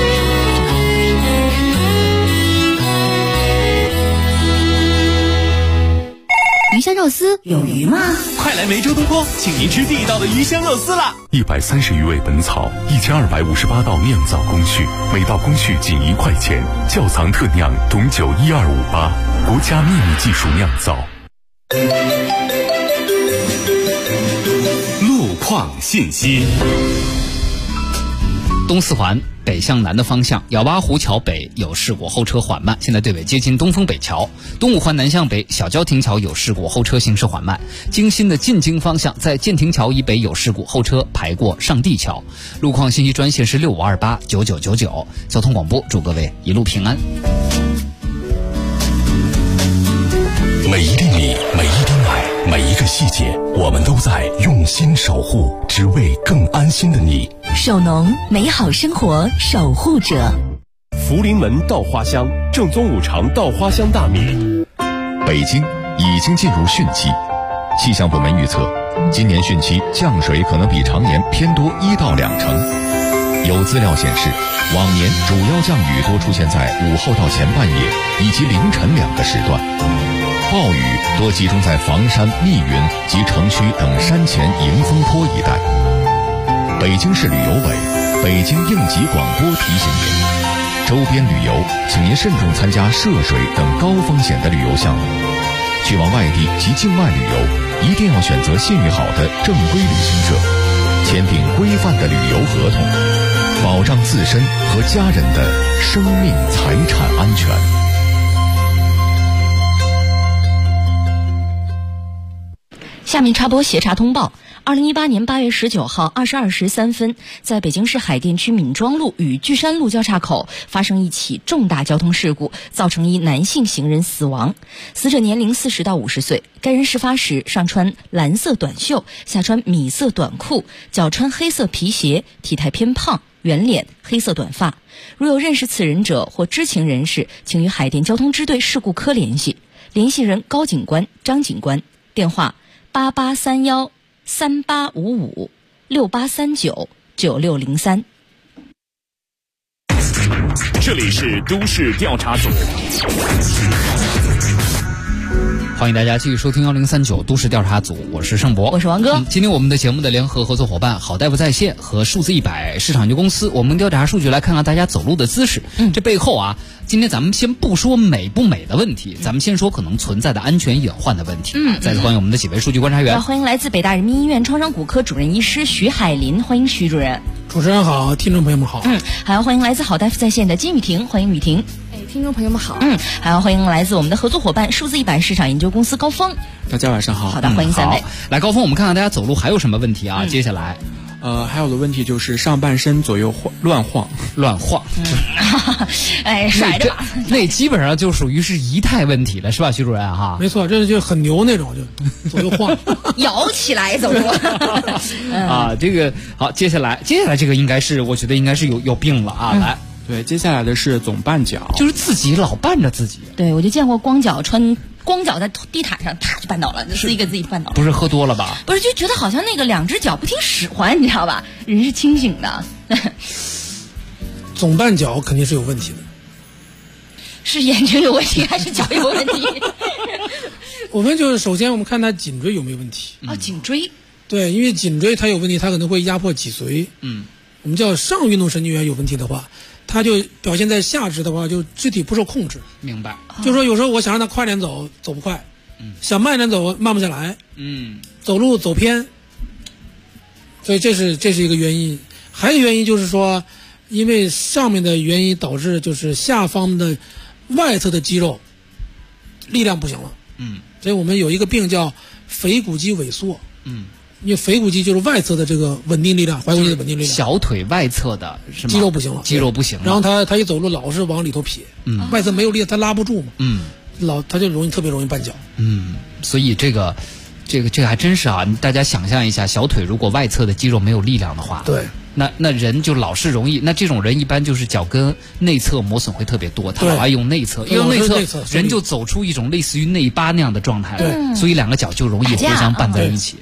鱼香肉丝有鱼吗？ 快来梅州东坡，请您吃地道的鱼香肉丝啦 ！130余味本草，1258道酿造工序，每道工序仅1块钱。窖藏特酿董酒12588，国家秘密技术酿造。 路况信息。 东四环北向南的方向，姚八湖桥北有事故，后车缓慢，现在对尾接近东风北桥。东五环南向北小郊亭桥有事故，后车行驶缓慢。京新的进京方向在建亭桥以北有事故，后车排过上地桥。路况信息专线是65289999。交通广播祝各位一路平安。 每一厘米，每一滴奶，每一个细节，我们都在用心守护，只为更安心的你。 首农，美好生活守护者。 福临门稻花香，正宗五常稻花香大米。 北京已经进入汛期，气象部门预测，今年汛期降水可能比常年偏多1到2成。有资料显示，往年主要降雨多出现在午后到前半夜以及凌晨2个时段，暴雨多集中在房山、密云及城区等山前迎风坡一带。北京市旅游委、北京应急广播提醒您，周边旅游请您慎重参加涉水等高风险的旅游项目。去往外地及境外旅游，一定要选择信誉好的正规旅行社，签订规范的旅游合同，保障自身和家人的生命财产安全。 下面插播协查通报。2018年8月19号22时3分，在北京市海淀区闵庄路与巨山路交叉口发生一起重大交通事故，造成一男性行人死亡，死者年龄40到50岁。该人事发时上穿蓝色短袖，下穿米色短裤，脚穿黑色皮鞋，体态偏胖，圆脸，黑色短发。如有认识此人者或知情人士，请与海淀交通支队事故科联系，联系人高警官、张警官，电话8831385568399603。 这里是都市调查组， 欢迎大家继续收听1039都市调查组，我是盛博， 我是王哥。 今天我们的节目的联合合作伙伴好大夫在线和数字100市场有限公司，我们调查数据来看看大家走路的姿势。这背后啊，今天咱们先不说美不美的问题，咱们先说可能存在的安全隐患的问题。再次欢迎我们的几位数据观察员。 欢迎来自北大人民医院创伤骨科主任医师徐海林，欢迎徐主任。 主持人好，听众朋友们好。 还要欢迎来自好大夫在线的金雨婷，欢迎雨婷。 听众朋友们好。 还要欢迎来自我们的合作伙伴数字100市场研究公司高峰。 大家晚上好。 好的，欢迎3位。 来，高峰，我们看看大家走路还有什么问题啊？接下来。 还有的问题就是上半身左右乱晃。 哎，甩着吧。 那基本上就属于是仪态问题了，是吧，徐主任哈？ 没错，这就很牛那种，就左右晃， 摇起来走路。 这个好，接下来这个应该是，我觉得应该是有病了啊！来， 对，接下来的是总绊脚， 就是自己老绊着自己。 对，我就见过光脚在地毯上，啪就绊倒了，自己给自己绊倒了。 不是喝多了吧？ 不是，就觉得好像那个2只脚不听使唤，你知道吧？人是清醒的。 总绊脚肯定是有问题的。 是眼睛有问题还是脚有问题？ 我们就是首先我们看他颈椎有没有问题。 颈椎。 对，因为颈椎它有问题，它可能会压迫脊髓。我们叫上运动神经元有问题的话，它就表现在下肢的话，就肢体不受控制。 明白。 就是说有时候我想让他快点走，走不快；想慢点走，慢不下来。走路走偏。所以这是一个原因。还有一个原因就是说，因为上面的原因导致就是下方的外侧的肌肉力量不行了。所以我们有一个病叫腓骨肌萎缩。因为腓骨肌就是外侧的这个稳定力量，踝骨肌的稳定力量， 小腿外侧的是吗？ 肌肉不行了，然后他一走路老是往里头撇，外侧没有力，他拉不住嘛，他就特别容易绊脚。 所以这个还真是啊！大家想象一下，小腿如果外侧的肌肉没有力量的话， 对， 那人就老是容易，那这种人一般就是脚跟内侧磨损会特别多，他老爱用内侧，用内侧人就走出一种类似于内八那样的状态，所以2个脚就容易互相绊在一起。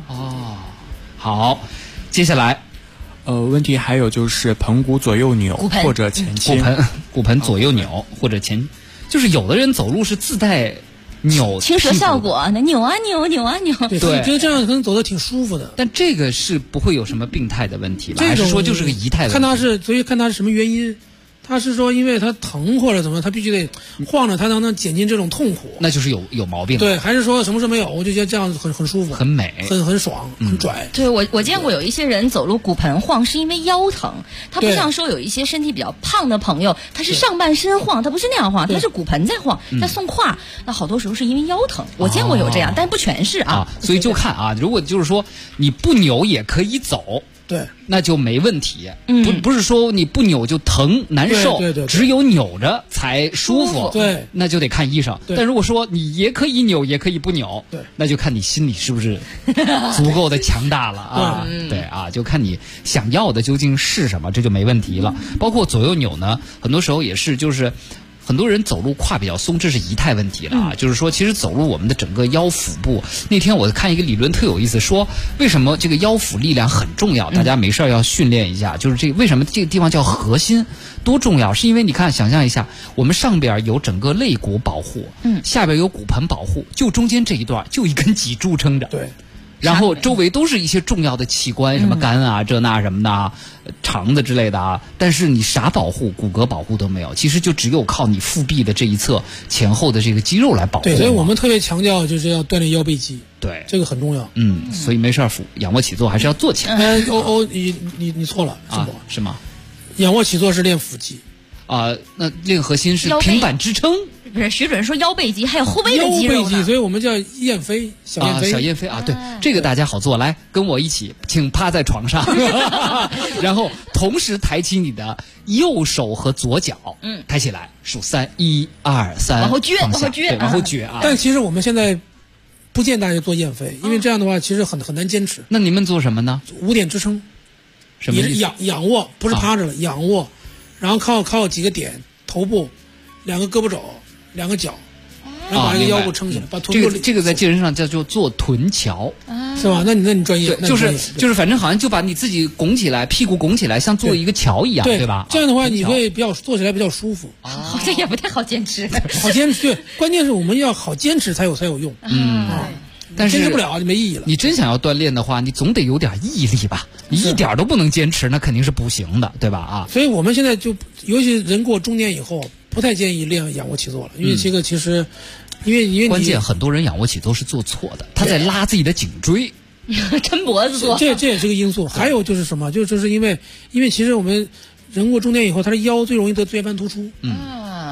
好，接下来， 问题还有就是盆骨左右扭或者前倾， 骨盆左右扭或者前，就是有的人走路是自带扭轻舌效果，那扭啊扭，扭啊扭。 对，觉得这样可能走得挺舒服的。 但这个是不会有什么病态的问题吧？还是说就是个仪态问题？ 所以看他是什么原因。他是说，因为他疼或者怎么，他必须得晃着，他才能减轻这种痛苦。 那就是有毛病。 对，还是说什么事没有？我就觉得这样很舒服， 很美， 很爽，很拽。 对，我见过有一些人走路骨盆晃是因为腰疼，他不像说有一些身体比较胖的朋友，他是上半身晃，他不是那样晃，他是骨盆在晃，在送胯。那好多时候是因为腰疼，我见过有这样，但不全是啊。 所以就看啊，如果就是说你不扭也可以走。 对， 那就没问题。不是说你不扭就疼难受， 对， 只有扭着才舒服。 对， 那就得看医生。但如果说你也可以扭，也可以不扭， 对， 那就看你心里是不是足够的强大了啊。对啊，就看你想要的究竟是什么，这就没问题了。包括左右扭呢，很多时候也是就是。很多人走路胯比较松，这是仪态问题了啊。就是说，其实走路我们的整个腰腹部，那天我看一个理论特有意思，说为什么这个腰腹力量很重要，大家没事要训练一下。就是为什么这个地方叫核心，多重要？是因为你看，想象一下，我们上边有整个肋骨保护，下边有骨盆保护，就中间这一段就一根脊柱撑着。 对。 然后周围都是一些重要的器官，什么肝啊、这那什么的啊，肠子之类的啊。但是你啥保护、骨骼保护都没有，其实就只有靠你腹壁的这一侧前后的这个肌肉来保护。 对，所以我们特别强调就是要锻炼腰背肌。 对， 这个很重要。 所以没事仰卧起坐还是要做起来。 你错了， 是吗？ 仰卧起坐是练腹肌啊，那练核心是平板支撑。 不是，徐主任说腰背肌还有后背的肌肉呢。 腰背肌，所以我们叫燕飞，小燕飞。 小燕飞啊，对，这个大家好做，来跟我一起，请趴在床上，然后同时抬起你的右手和左脚，抬起来，数3，1、2、3， 往后撅， 往后撅啊。 但其实我们现在不建议大家做燕飞，因为这样的话其实很难坚持。 那你们做什么呢 ？5点支撑， 什么意思？ 仰卧，不是趴着了，仰卧，然后靠几个点，头部，2个胳膊肘。2个脚，然后把这个腰部撑起来，把臀部。 这个在健身上叫做臀桥， 是吧？那你专业， 就是反正好像就把你自己拱起来，屁股拱起来，像做一个桥一样，对吧？ 这样的话你会做起来比较舒服。 好像也不太好坚持。 好坚持，对，关键是我们要好坚持才有用。 但是坚持不了就没意义了。 你真想要锻炼的话，你总得有点毅力吧？你一点都不能坚持，那肯定是不行的，对吧？啊， 所以我们现在尤其人过中年以后，不太建议练仰卧起坐了，因为这个其实，因为关键很多人仰卧起坐是做错的，他在拉自己的颈椎， 抻脖子做。 这也是个因素。还有就是什么？就是因为其实我们人过中年以后，他的腰最容易得椎间盘突出。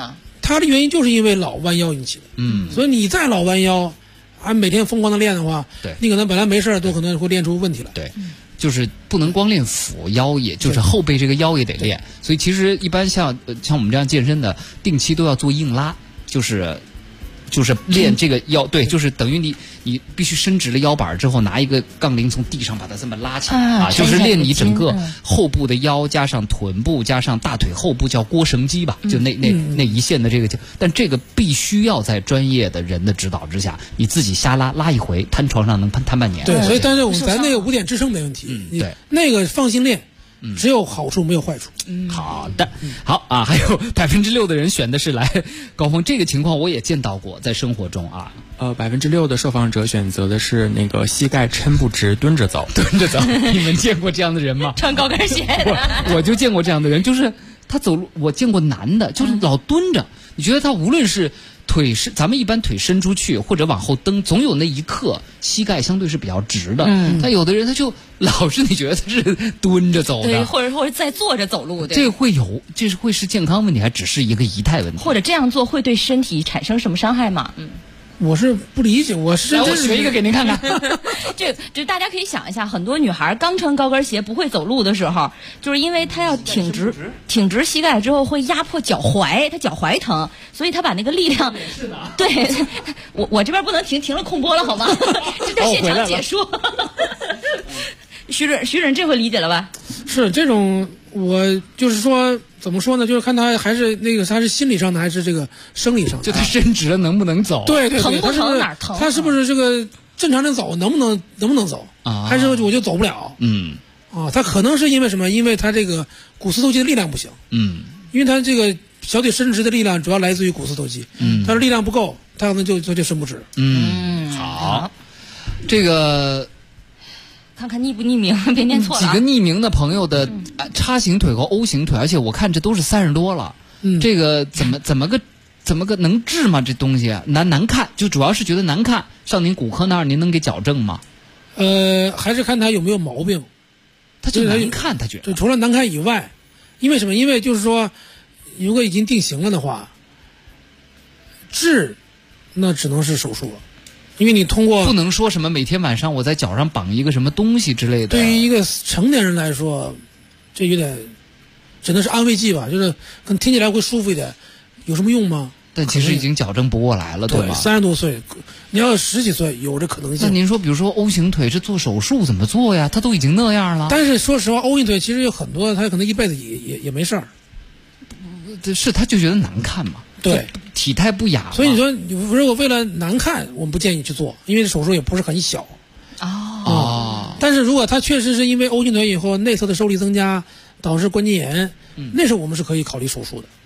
它的原因就是因为老弯腰引起的。所以你再老弯腰，每天疯狂的练的话， 对， 你可能本来没事都可能会练出问题来。 对，就是不能光练腹腰，也就是后背这个腰也得练。所以其实一般像我们这样健身的，定期都要做硬拉，就是练这个腰，对，就是等于你必须伸直了腰板之后，拿一个杠铃从地上把它这么拉起来就是练你整个后部的腰，加上臀部，加上大腿后部，叫腘绳肌吧，就那一线的这个，但这个必须要在专业的人的指导之下，你自己瞎拉一回，瘫床上能瘫半年。 对，所以但是咱那个5点支撑没问题， 对， 那个放心练。只有好处没有坏处。 好的，好啊，还有6%的人选的是来高峰，这个情况我也见到过，在生活中啊。 6%的受访者选择的是那个膝盖抻不直，蹲着走。 你们见过这样的人吗？ 穿高跟鞋的。 我就见过这样的人，就是他走路，我见过男的，就是老蹲着。你觉得他无论是咱们一般腿伸出去或者往后蹬，总有那一刻膝盖相对是比较直的。但有的人他就老是你觉得他是蹲着走的， 对，或者在坐着走路，对， 这会是健康问题，还只是一个仪态问题？ 或者这样做会对身体产生什么伤害吗？ 我是不理解，我学一个给您看看。 这大家可以想一下，很多女孩刚穿高跟鞋不会走路的时候，就是因为她要挺直膝盖之后会压迫脚踝，她脚踝疼，所以她把那个力量。对，我这边不能停了空播了好吗？这在现场解说。徐主任这回理解了吧？ 是这种，我就是说。怎么说呢？就是看他还是他是心理上的还是这个生理上的？ 就他伸直了能不能走？ 对， 疼不疼哪儿疼？ 他是不是这个正常人走能不能走？还是我就走不了？他可能是因为什么？因为他这个股四头肌的力量不行。因为他这个小腿伸直的力量主要来自于股四头肌。他的力量不够，他可能就伸不直。 好，这个。 看看匿不匿名，别念错了。 几个匿名的朋友的叉形腿和 O 型腿，而且我看这都是30多了。这个怎么个能治吗？这东西难看，就主要是觉得难看。上您骨科那儿，您能给矫正吗？ 还是看他有没有毛病。 他就难看，他觉得。 就除了难看以外，因为什么？因为就是说，如果已经定型了的话，治那只能是手术了。因为你通过不能说什么每天晚上我在脚上绑一个什么东西之类的。 对于一个成年人来说，这有点只能是安慰剂吧，就是可能听起来会舒服一点，有什么用吗？ 但其实已经矫正不过来了，对吧 ？30多岁，你要10几岁有这可能性。 那您说，比如说 O 型腿是做手术怎么做呀？他都已经那样了。 但是说实话 ，O 型腿其实有很多，他可能一辈子也没事儿。 是，他就觉得难看嘛。 对， 体态不雅。 所以你说，如果为了难看，我们不建议去做，因为手术也不是很小。但是如果他确实是因为 O 型腿以后内侧的受力增加，导致关节炎，那时候我们是可以考虑手术的。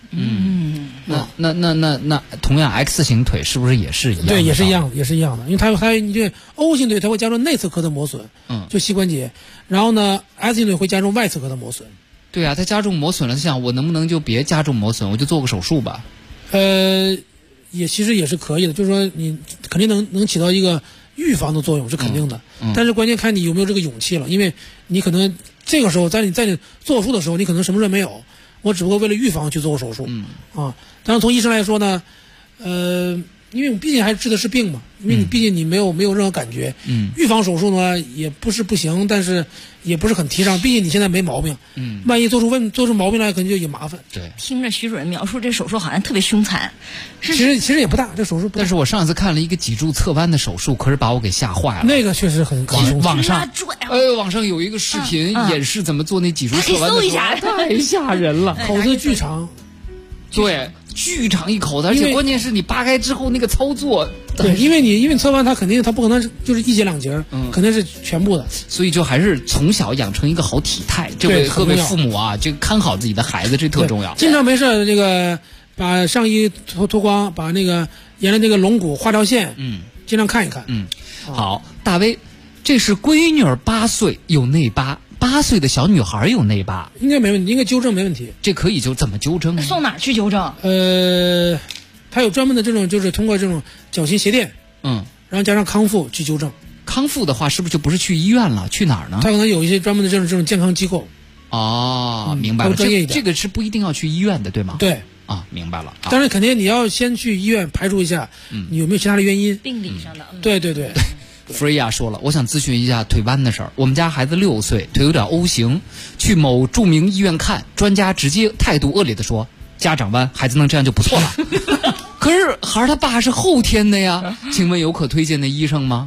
那同样 X 型腿是不是也是一样的？ 对，也是一样的，因为它这 O 型腿它会加重内侧髁的磨损，就膝关节，然后呢 S 型腿会加重外侧髁的磨损。 对啊，它加重磨损了，想我能不能就别加重磨损，我就做个手术吧？ 其实也是可以的，就是说你肯定能起到一个预防的作用，是肯定的。但是关键看你有没有这个勇气了，因为你可能这个时候在你做手术的时候，你可能什么事没有，我只不过为了预防去做个手术。当然从医生来说呢，因为你毕竟还治的是病嘛，因为你毕竟你没有任何感觉。预防手术呢也不是不行，但是也不是很提倡，毕竟你现在没毛病。万一做出毛病来，可能就也麻烦。 对， 听着徐主任描述这手术好像特别凶残， 其实也不大，这手术不大。 但是我上次看了一个脊柱侧弯的手术，可是把我给吓坏了。 那个确实很网上有一个视频演示怎么做那脊柱侧弯的手术，太吓人了， 口子巨长。 对，巨长一口子，而且关键是你扒开之后那个操作， 对，因为你侧弯，它不可能就是一节两节，肯定是全部的， 所以就还是从小养成一个好体态。各位父母啊，这个看好自己的孩子，这特重要。 经常没事这个把上衣脱光，把那个沿着那个龙骨画条线，经常看一看。 好，大威，这是闺女8岁有内八。8岁的小女孩有内八， 应该没问题，应该纠正没问题。 这可以怎么纠正？ 送哪儿去纠正？ 他有专门的这种，就是通过这种脚心鞋垫，然后加上康复去纠正。 康复的话，是不是就不是去医院了？去哪儿呢？ 他可能有一些专门的这种健康机构。 明白了， 专业一点。 这个是不一定要去医院的，对吗？ 对。 啊，明白了。 当然，肯定你要先去医院排除一下，你有没有其他的原因， 病理上的。 对对对。 弗瑞亚说了，我想咨询一下腿弯的事儿。我们家孩子6岁，腿有点 O 型，去某著名医院看，专家直接态度恶劣的说，家长弯，孩子能这样就不错了。可是孩儿他爸是后天的呀，请问有可推荐的医生吗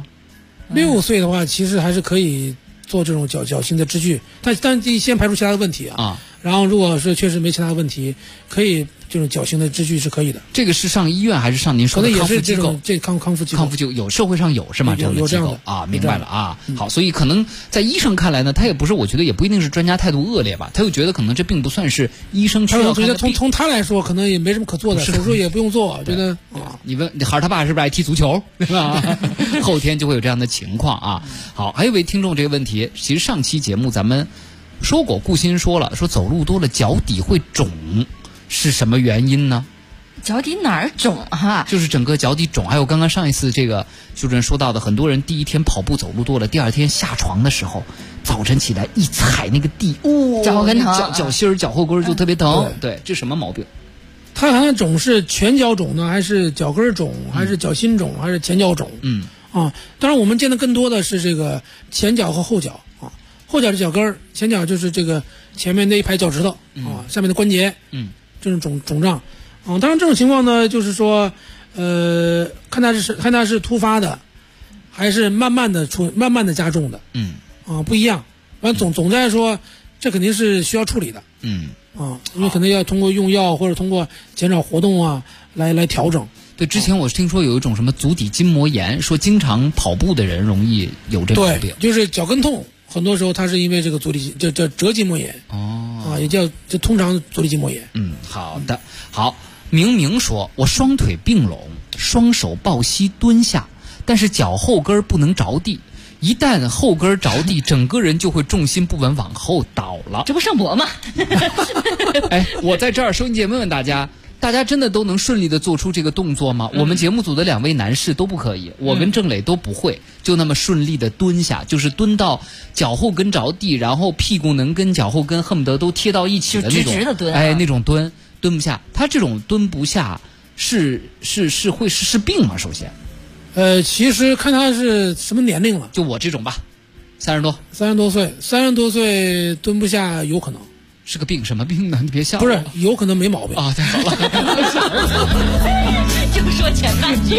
？6岁的话，其实还是可以做这种侥幸的支具，但先排除其他的问题啊。然后如果是确实没其他的问题，可以这种侥幸的支具是可以的。 这个是上医院还是上您说的康复机构？ 这康复机构。 康复机构有，社会上有是吗？ 有这样的啊，明白了啊。好，所以可能在医生看来呢，他也不是，我觉得也不一定是专家态度恶劣吧，他又觉得可能这并不算是医生需要看的病。 从他来说，可能也没什么可做的，手术也不用做，觉得啊。你问孩儿他爸是不是爱踢足球，对吧？后天就会有这样的情况啊。好，还有一位听众这个问题，其实上期节目咱们说过，顾鑫说了，说走路多了脚底会肿，是什么原因呢？ 脚底哪儿肿哈？ 就是整个脚底肿，还有刚刚上一次这个主任说到的，很多人第一天跑步走路多了，第二天下床的时候，早晨起来一踩那个地， 脚后跟疼， 脚心儿、脚后跟就特别疼。对，这什么毛病？ 他好像肿是全脚肿呢，还是脚跟肿，还是脚心肿，还是前脚肿？当然我们见的更多的是这个前脚和后脚啊。后脚是脚跟儿，前脚就是这个前面那一排脚趾头啊，下面的关节，这种肿胀。当然这种情况呢，就是说，看它是突发的，还是慢慢的加重的，不一样。完总的来说，这肯定是需要处理的，因为可能要通过用药或者通过减少活动啊来调整。 对，之前我听说有一种什么足底筋膜炎，说经常跑步的人容易有这个毛病。 对，就是脚跟痛，很多时候它是因为这个足底叫折筋膜炎。也叫通常足底筋膜炎。 好的，好。明明说我双腿并拢，双手抱膝蹲下，但是脚后跟不能着地，一旦后跟着地，整个人就会重心不稳往后倒了。 这不上膊吗？ 哎，我在这儿收音机问问大家真的都能顺利的做出这个动作吗？我们节目组的2位男士都不可以，我跟郑磊都不会，就那么顺利的蹲下，就是蹲到脚后跟着地，然后屁股能跟脚后跟恨不得都贴到一起的那种， 就直直的蹲， 那种蹲不下。他这种蹲不下是会是病吗？首先， 其实看他是什么年龄了， 就我这种吧，30 多岁蹲不下有可能。 是个病，什么病呢？你别笑。 不是，有可能没毛病啊！太好了， 就说前半句。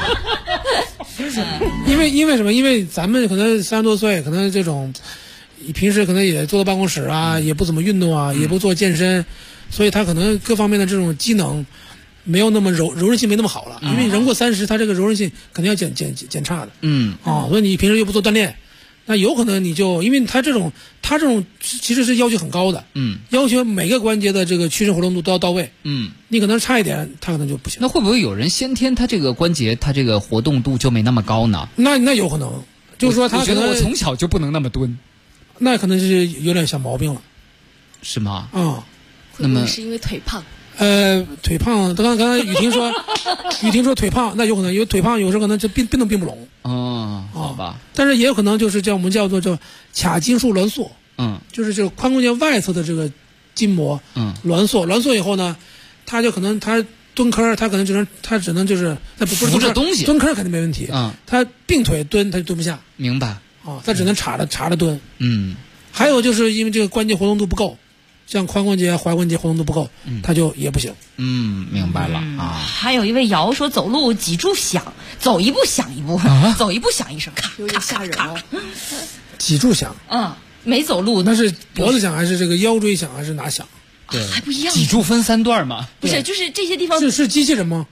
因为什么？因为咱们可能30多岁，可能这种平时可能也坐到办公室啊，也不怎么运动啊，也不做健身，所以他可能各方面的这种机能没有那么柔韧性没那么好了。因为人过30，他这个柔韧性肯定要减差的。所以你平时又不做锻炼。那有可能你就因为他这种其实是要求很高的，要求每个关节的这个屈伸活动度都要到位，你可能差一点，他可能就不行。 那会不会有人先天他这个关节他这个活动度就没那么高呢？ 那有可能，就是说他觉得我从小就不能那么蹲， 那可能是有点小毛病了， 是吗？ 那么是因为腿胖。 腿胖，刚才雨婷说腿胖，那有可能，因为腿胖有时候可能就并不拢。 好吧。 但是也有可能就是我们叫做髂筋束挛缩，就是髋关节外侧的这个筋膜，挛缩以后呢，他就可能他蹲坑，他可能只能就是他不扶着东西， 蹲坑肯定没问题，他并腿蹲他就蹲不下， 明白？ 他只能叉着蹲，还有就是因为这个关节活动度不够。像髋关节、踝关节活动度不够，它就也不行。 明白了还有一位瑶说走路脊柱响，走一步响一步，走一步响一声，咔， 有点吓人哦。 脊柱响， 没走路那是脖子响还是这个腰椎响还是哪响？ 对， 还不一样。 脊柱分3段嘛？ 不是，就是这些地方是机器人吗？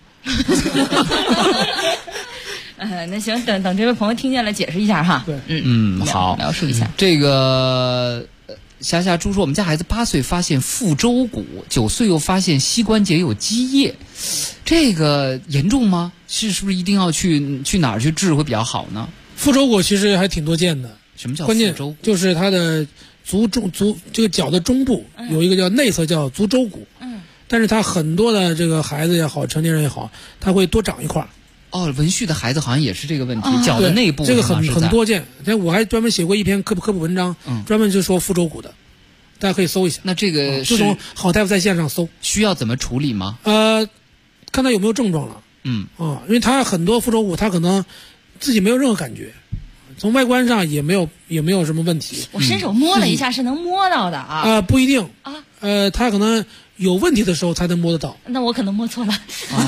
那行，等这位朋友听见了解释一下哈。 对， 好， 描述一下这个。霞猪说，我们家孩子8岁发现腹舟骨，9岁又发现膝关节有积液，这个严重吗？是不是一定要去哪儿去治会比较好呢？ 腹舟骨其实还挺多见的。 什么叫关键就是它的足这个脚的中部有一个叫内侧叫足舟骨，但是它很多的这个孩子也好，成年人也好，它会多长一块。 文旭的孩子好像也是这个问题，脚的内部这个很多见。我还专门写过一篇科普文章，专门就说腹舟骨的。 大家可以搜一下。 那这个这种好大夫在线上搜， 需要怎么处理吗？ 看他有没有症状了。因为他很多腹周物，他可能自己没有任何感觉，从外观上也没有什么问题。 我伸手摸了一下，是能摸到的啊。 不一定啊。他可能有问题的时候才能摸得到。 那我可能摸错了。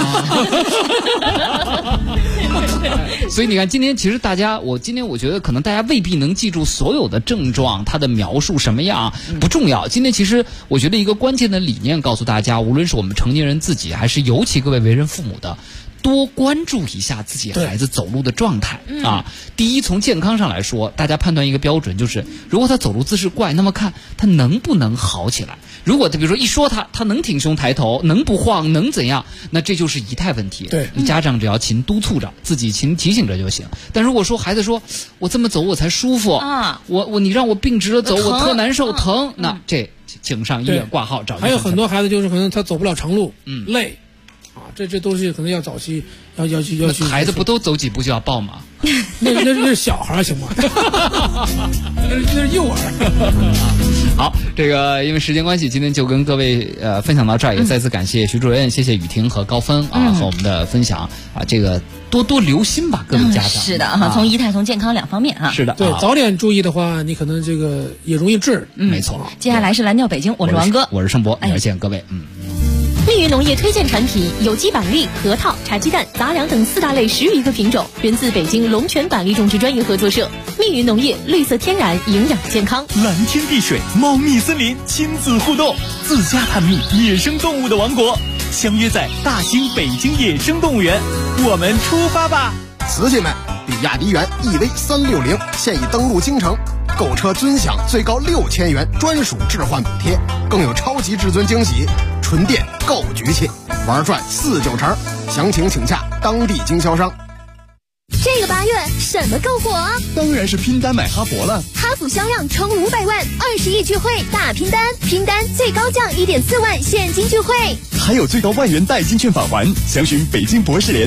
所以你看，今天其实我觉得可能大家未必能记住所有的症状，它的描述什么样不重要。今天其实我觉得一个关键的理念告诉大家，无论是我们成年人自己，还是尤其各位为人父母的，多关注一下自己孩子走路的状态啊。第一，从健康上来说，大家判断一个标准就是，如果他走路姿势怪，那么看他能不能好起来。如果他比如说一说他能挺胸抬头，能不晃，能怎样，那这就是仪态问题。 对， 你家长只要勤督促着，自己勤提醒着就行。但如果说孩子说我这么走我才舒服啊，你让我并直着走我特难受疼，那这请上医院挂号找医生。 还有很多孩子就是可能他走不了长路，累。这都是可能要早期要去。 孩子不都走几步就要抱吗？ 那是小孩行吗？那是幼儿。 好，这个因为时间关系，今天就跟各位分享到这儿，也再次感谢徐主任，谢谢雨婷和高芬和我们的分享啊，这个多留心吧，各位家长。 是的哈，从仪态从健康两方面啊。 是的， 对，早点注意的话，你可能这个也容易治。 没错。 接下来是蓝调北京，我是王哥， 我是盛博，再见各位。 密云农业推荐产品有机板栗、核桃、茶鸡蛋、杂粮等4大类10余个品种，源自北京龙泉板栗种植专业合作社。密云农业，绿色天然，营养健康。 蓝天碧水，茂密森林，亲子互动，自家探秘野生动物的王国，相约在大兴北京野生动物园，我们出发吧！ 瓷器们，比亚迪元 EV360现已登陆京城，购车尊享最高6000元专属置换补贴，更有超级至尊惊喜，纯电购局气，玩转4-9成，详情请洽当地经销商。 这个8月什么更火？ 当然是拼单买哈佛了。 哈弗销量冲500万，20亿聚会大拼单，拼单最高降1.4万现金聚会， 还有最高1万元代金券返还，详询北京博士联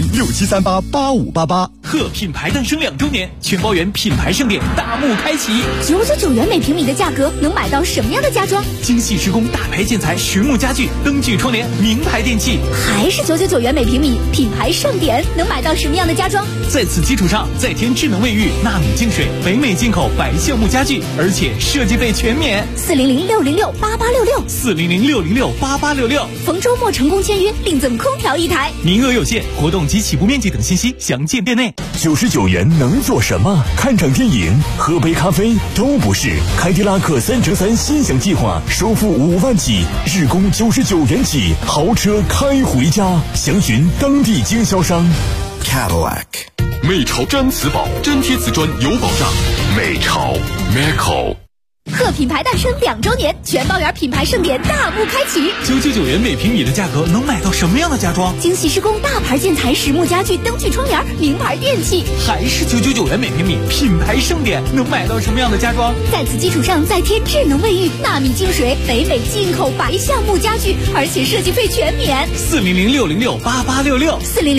67388588。 贺品牌诞生2周年，全包圆品牌盛典大幕开启。 99元每平米的价格能买到什么样的家装？ 精细施工大牌建材、实木家具、灯具窗帘、名牌电器， 还是99元每平米，品牌盛典能买到什么样的家装？ 在此基础上再添智能卫浴、纳米净水、北美进口白橡木家具，而且设计费全免。 400-606-8866，400-606-8866，逢周末成功签约另赠空调1台， 名额有限，活动及起步面积等信息详见店内。 99元能做什么？看场电影、喝杯咖啡都不是。凯迪拉克3乘3心想计划，首付5万起，日供99元起，豪车开回家。详询当地经销商。 Cadillac， 美潮毡瓷宝，粘贴瓷砖有保障。美潮 Meco。 贺品牌诞生2周年，全包圆品牌盛典大幕开启。 999元每平米的价格能买到什么样的家装？ 精细施工大牌建材、实木家具、灯具窗帘、名牌电器， 还是999元每平米，品牌盛典能买到什么样的家装？ 在此基础上再添智能卫浴、纳米净水、北美进口白橡木家具，而且设计费全免。 400-606-8866，400-606-8866，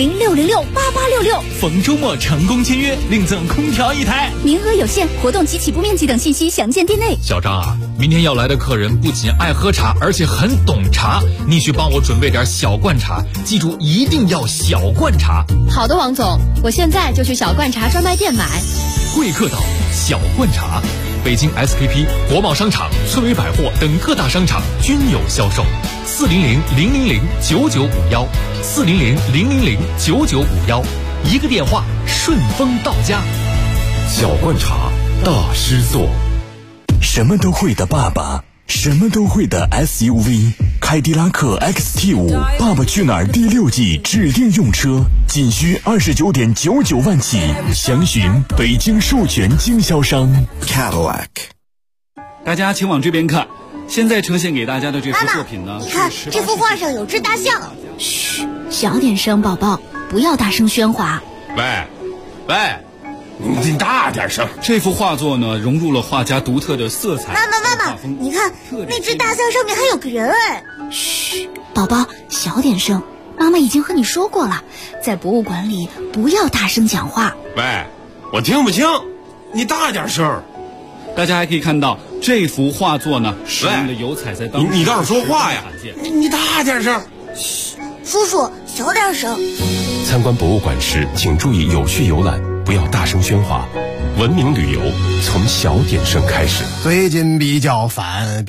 逢周末成功签约另赠空调1台， 名额有限，活动及起步面积等信息详见店内。 小张啊，明天要来的客人不仅爱喝茶，而且很懂茶，你去帮我准备点小罐茶，记住一定要小罐茶。 好的，王总，我现在就去小罐茶专卖店买。 贵客岛小罐茶，北京 SKP、国贸商场、村委百货等各大商场均有销售。400-000-9951，400-000-9951，一个电话顺丰到家。 小罐茶大师座。什么都会的爸爸，什么都会的 SUV， 凯迪拉克 XT5 爸爸去哪儿第6季指定用车，仅需29.99万起，详询北京授权经销商。 Cadillac。 大家请往这边看，现在呈现给大家的这幅作品呢， 你看这幅画上有只大象。 嘘，小点声，宝宝，不要大声喧哗。 喂，你大点声。这幅画作呢，融入了画家独特的色彩。 妈妈，你看那只大象上面还有个人哎。 嘘，宝宝，小点声。妈妈已经和你说过了，在博物馆里不要大声讲话。 喂，我听不清，你大点声。大家还可以看到， 这幅画作呢，使用的油彩在当时你倒是说话呀！你大点声。 叔叔，小点声。 参观博物馆时，请注意有序游览，不要大声喧哗。文明旅游从小点声开始。 最近比较烦，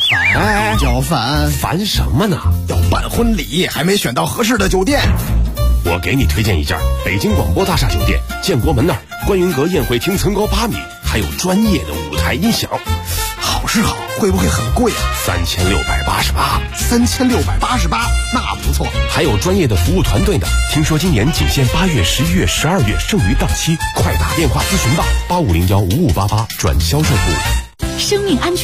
烦什么呢？ 要办婚礼，还没选到合适的酒店。 我给你推荐一家北京广播大厦酒店，建国门那儿，观云阁宴会厅层高8米，还有专业的舞台音响。 好是好，会不会很贵啊？3688，那不错。 还有专业的服务团队呢。听说今年仅限8月、11月、12月，剩余档期，快打电话咨询吧，85015588转销售部。 生命安全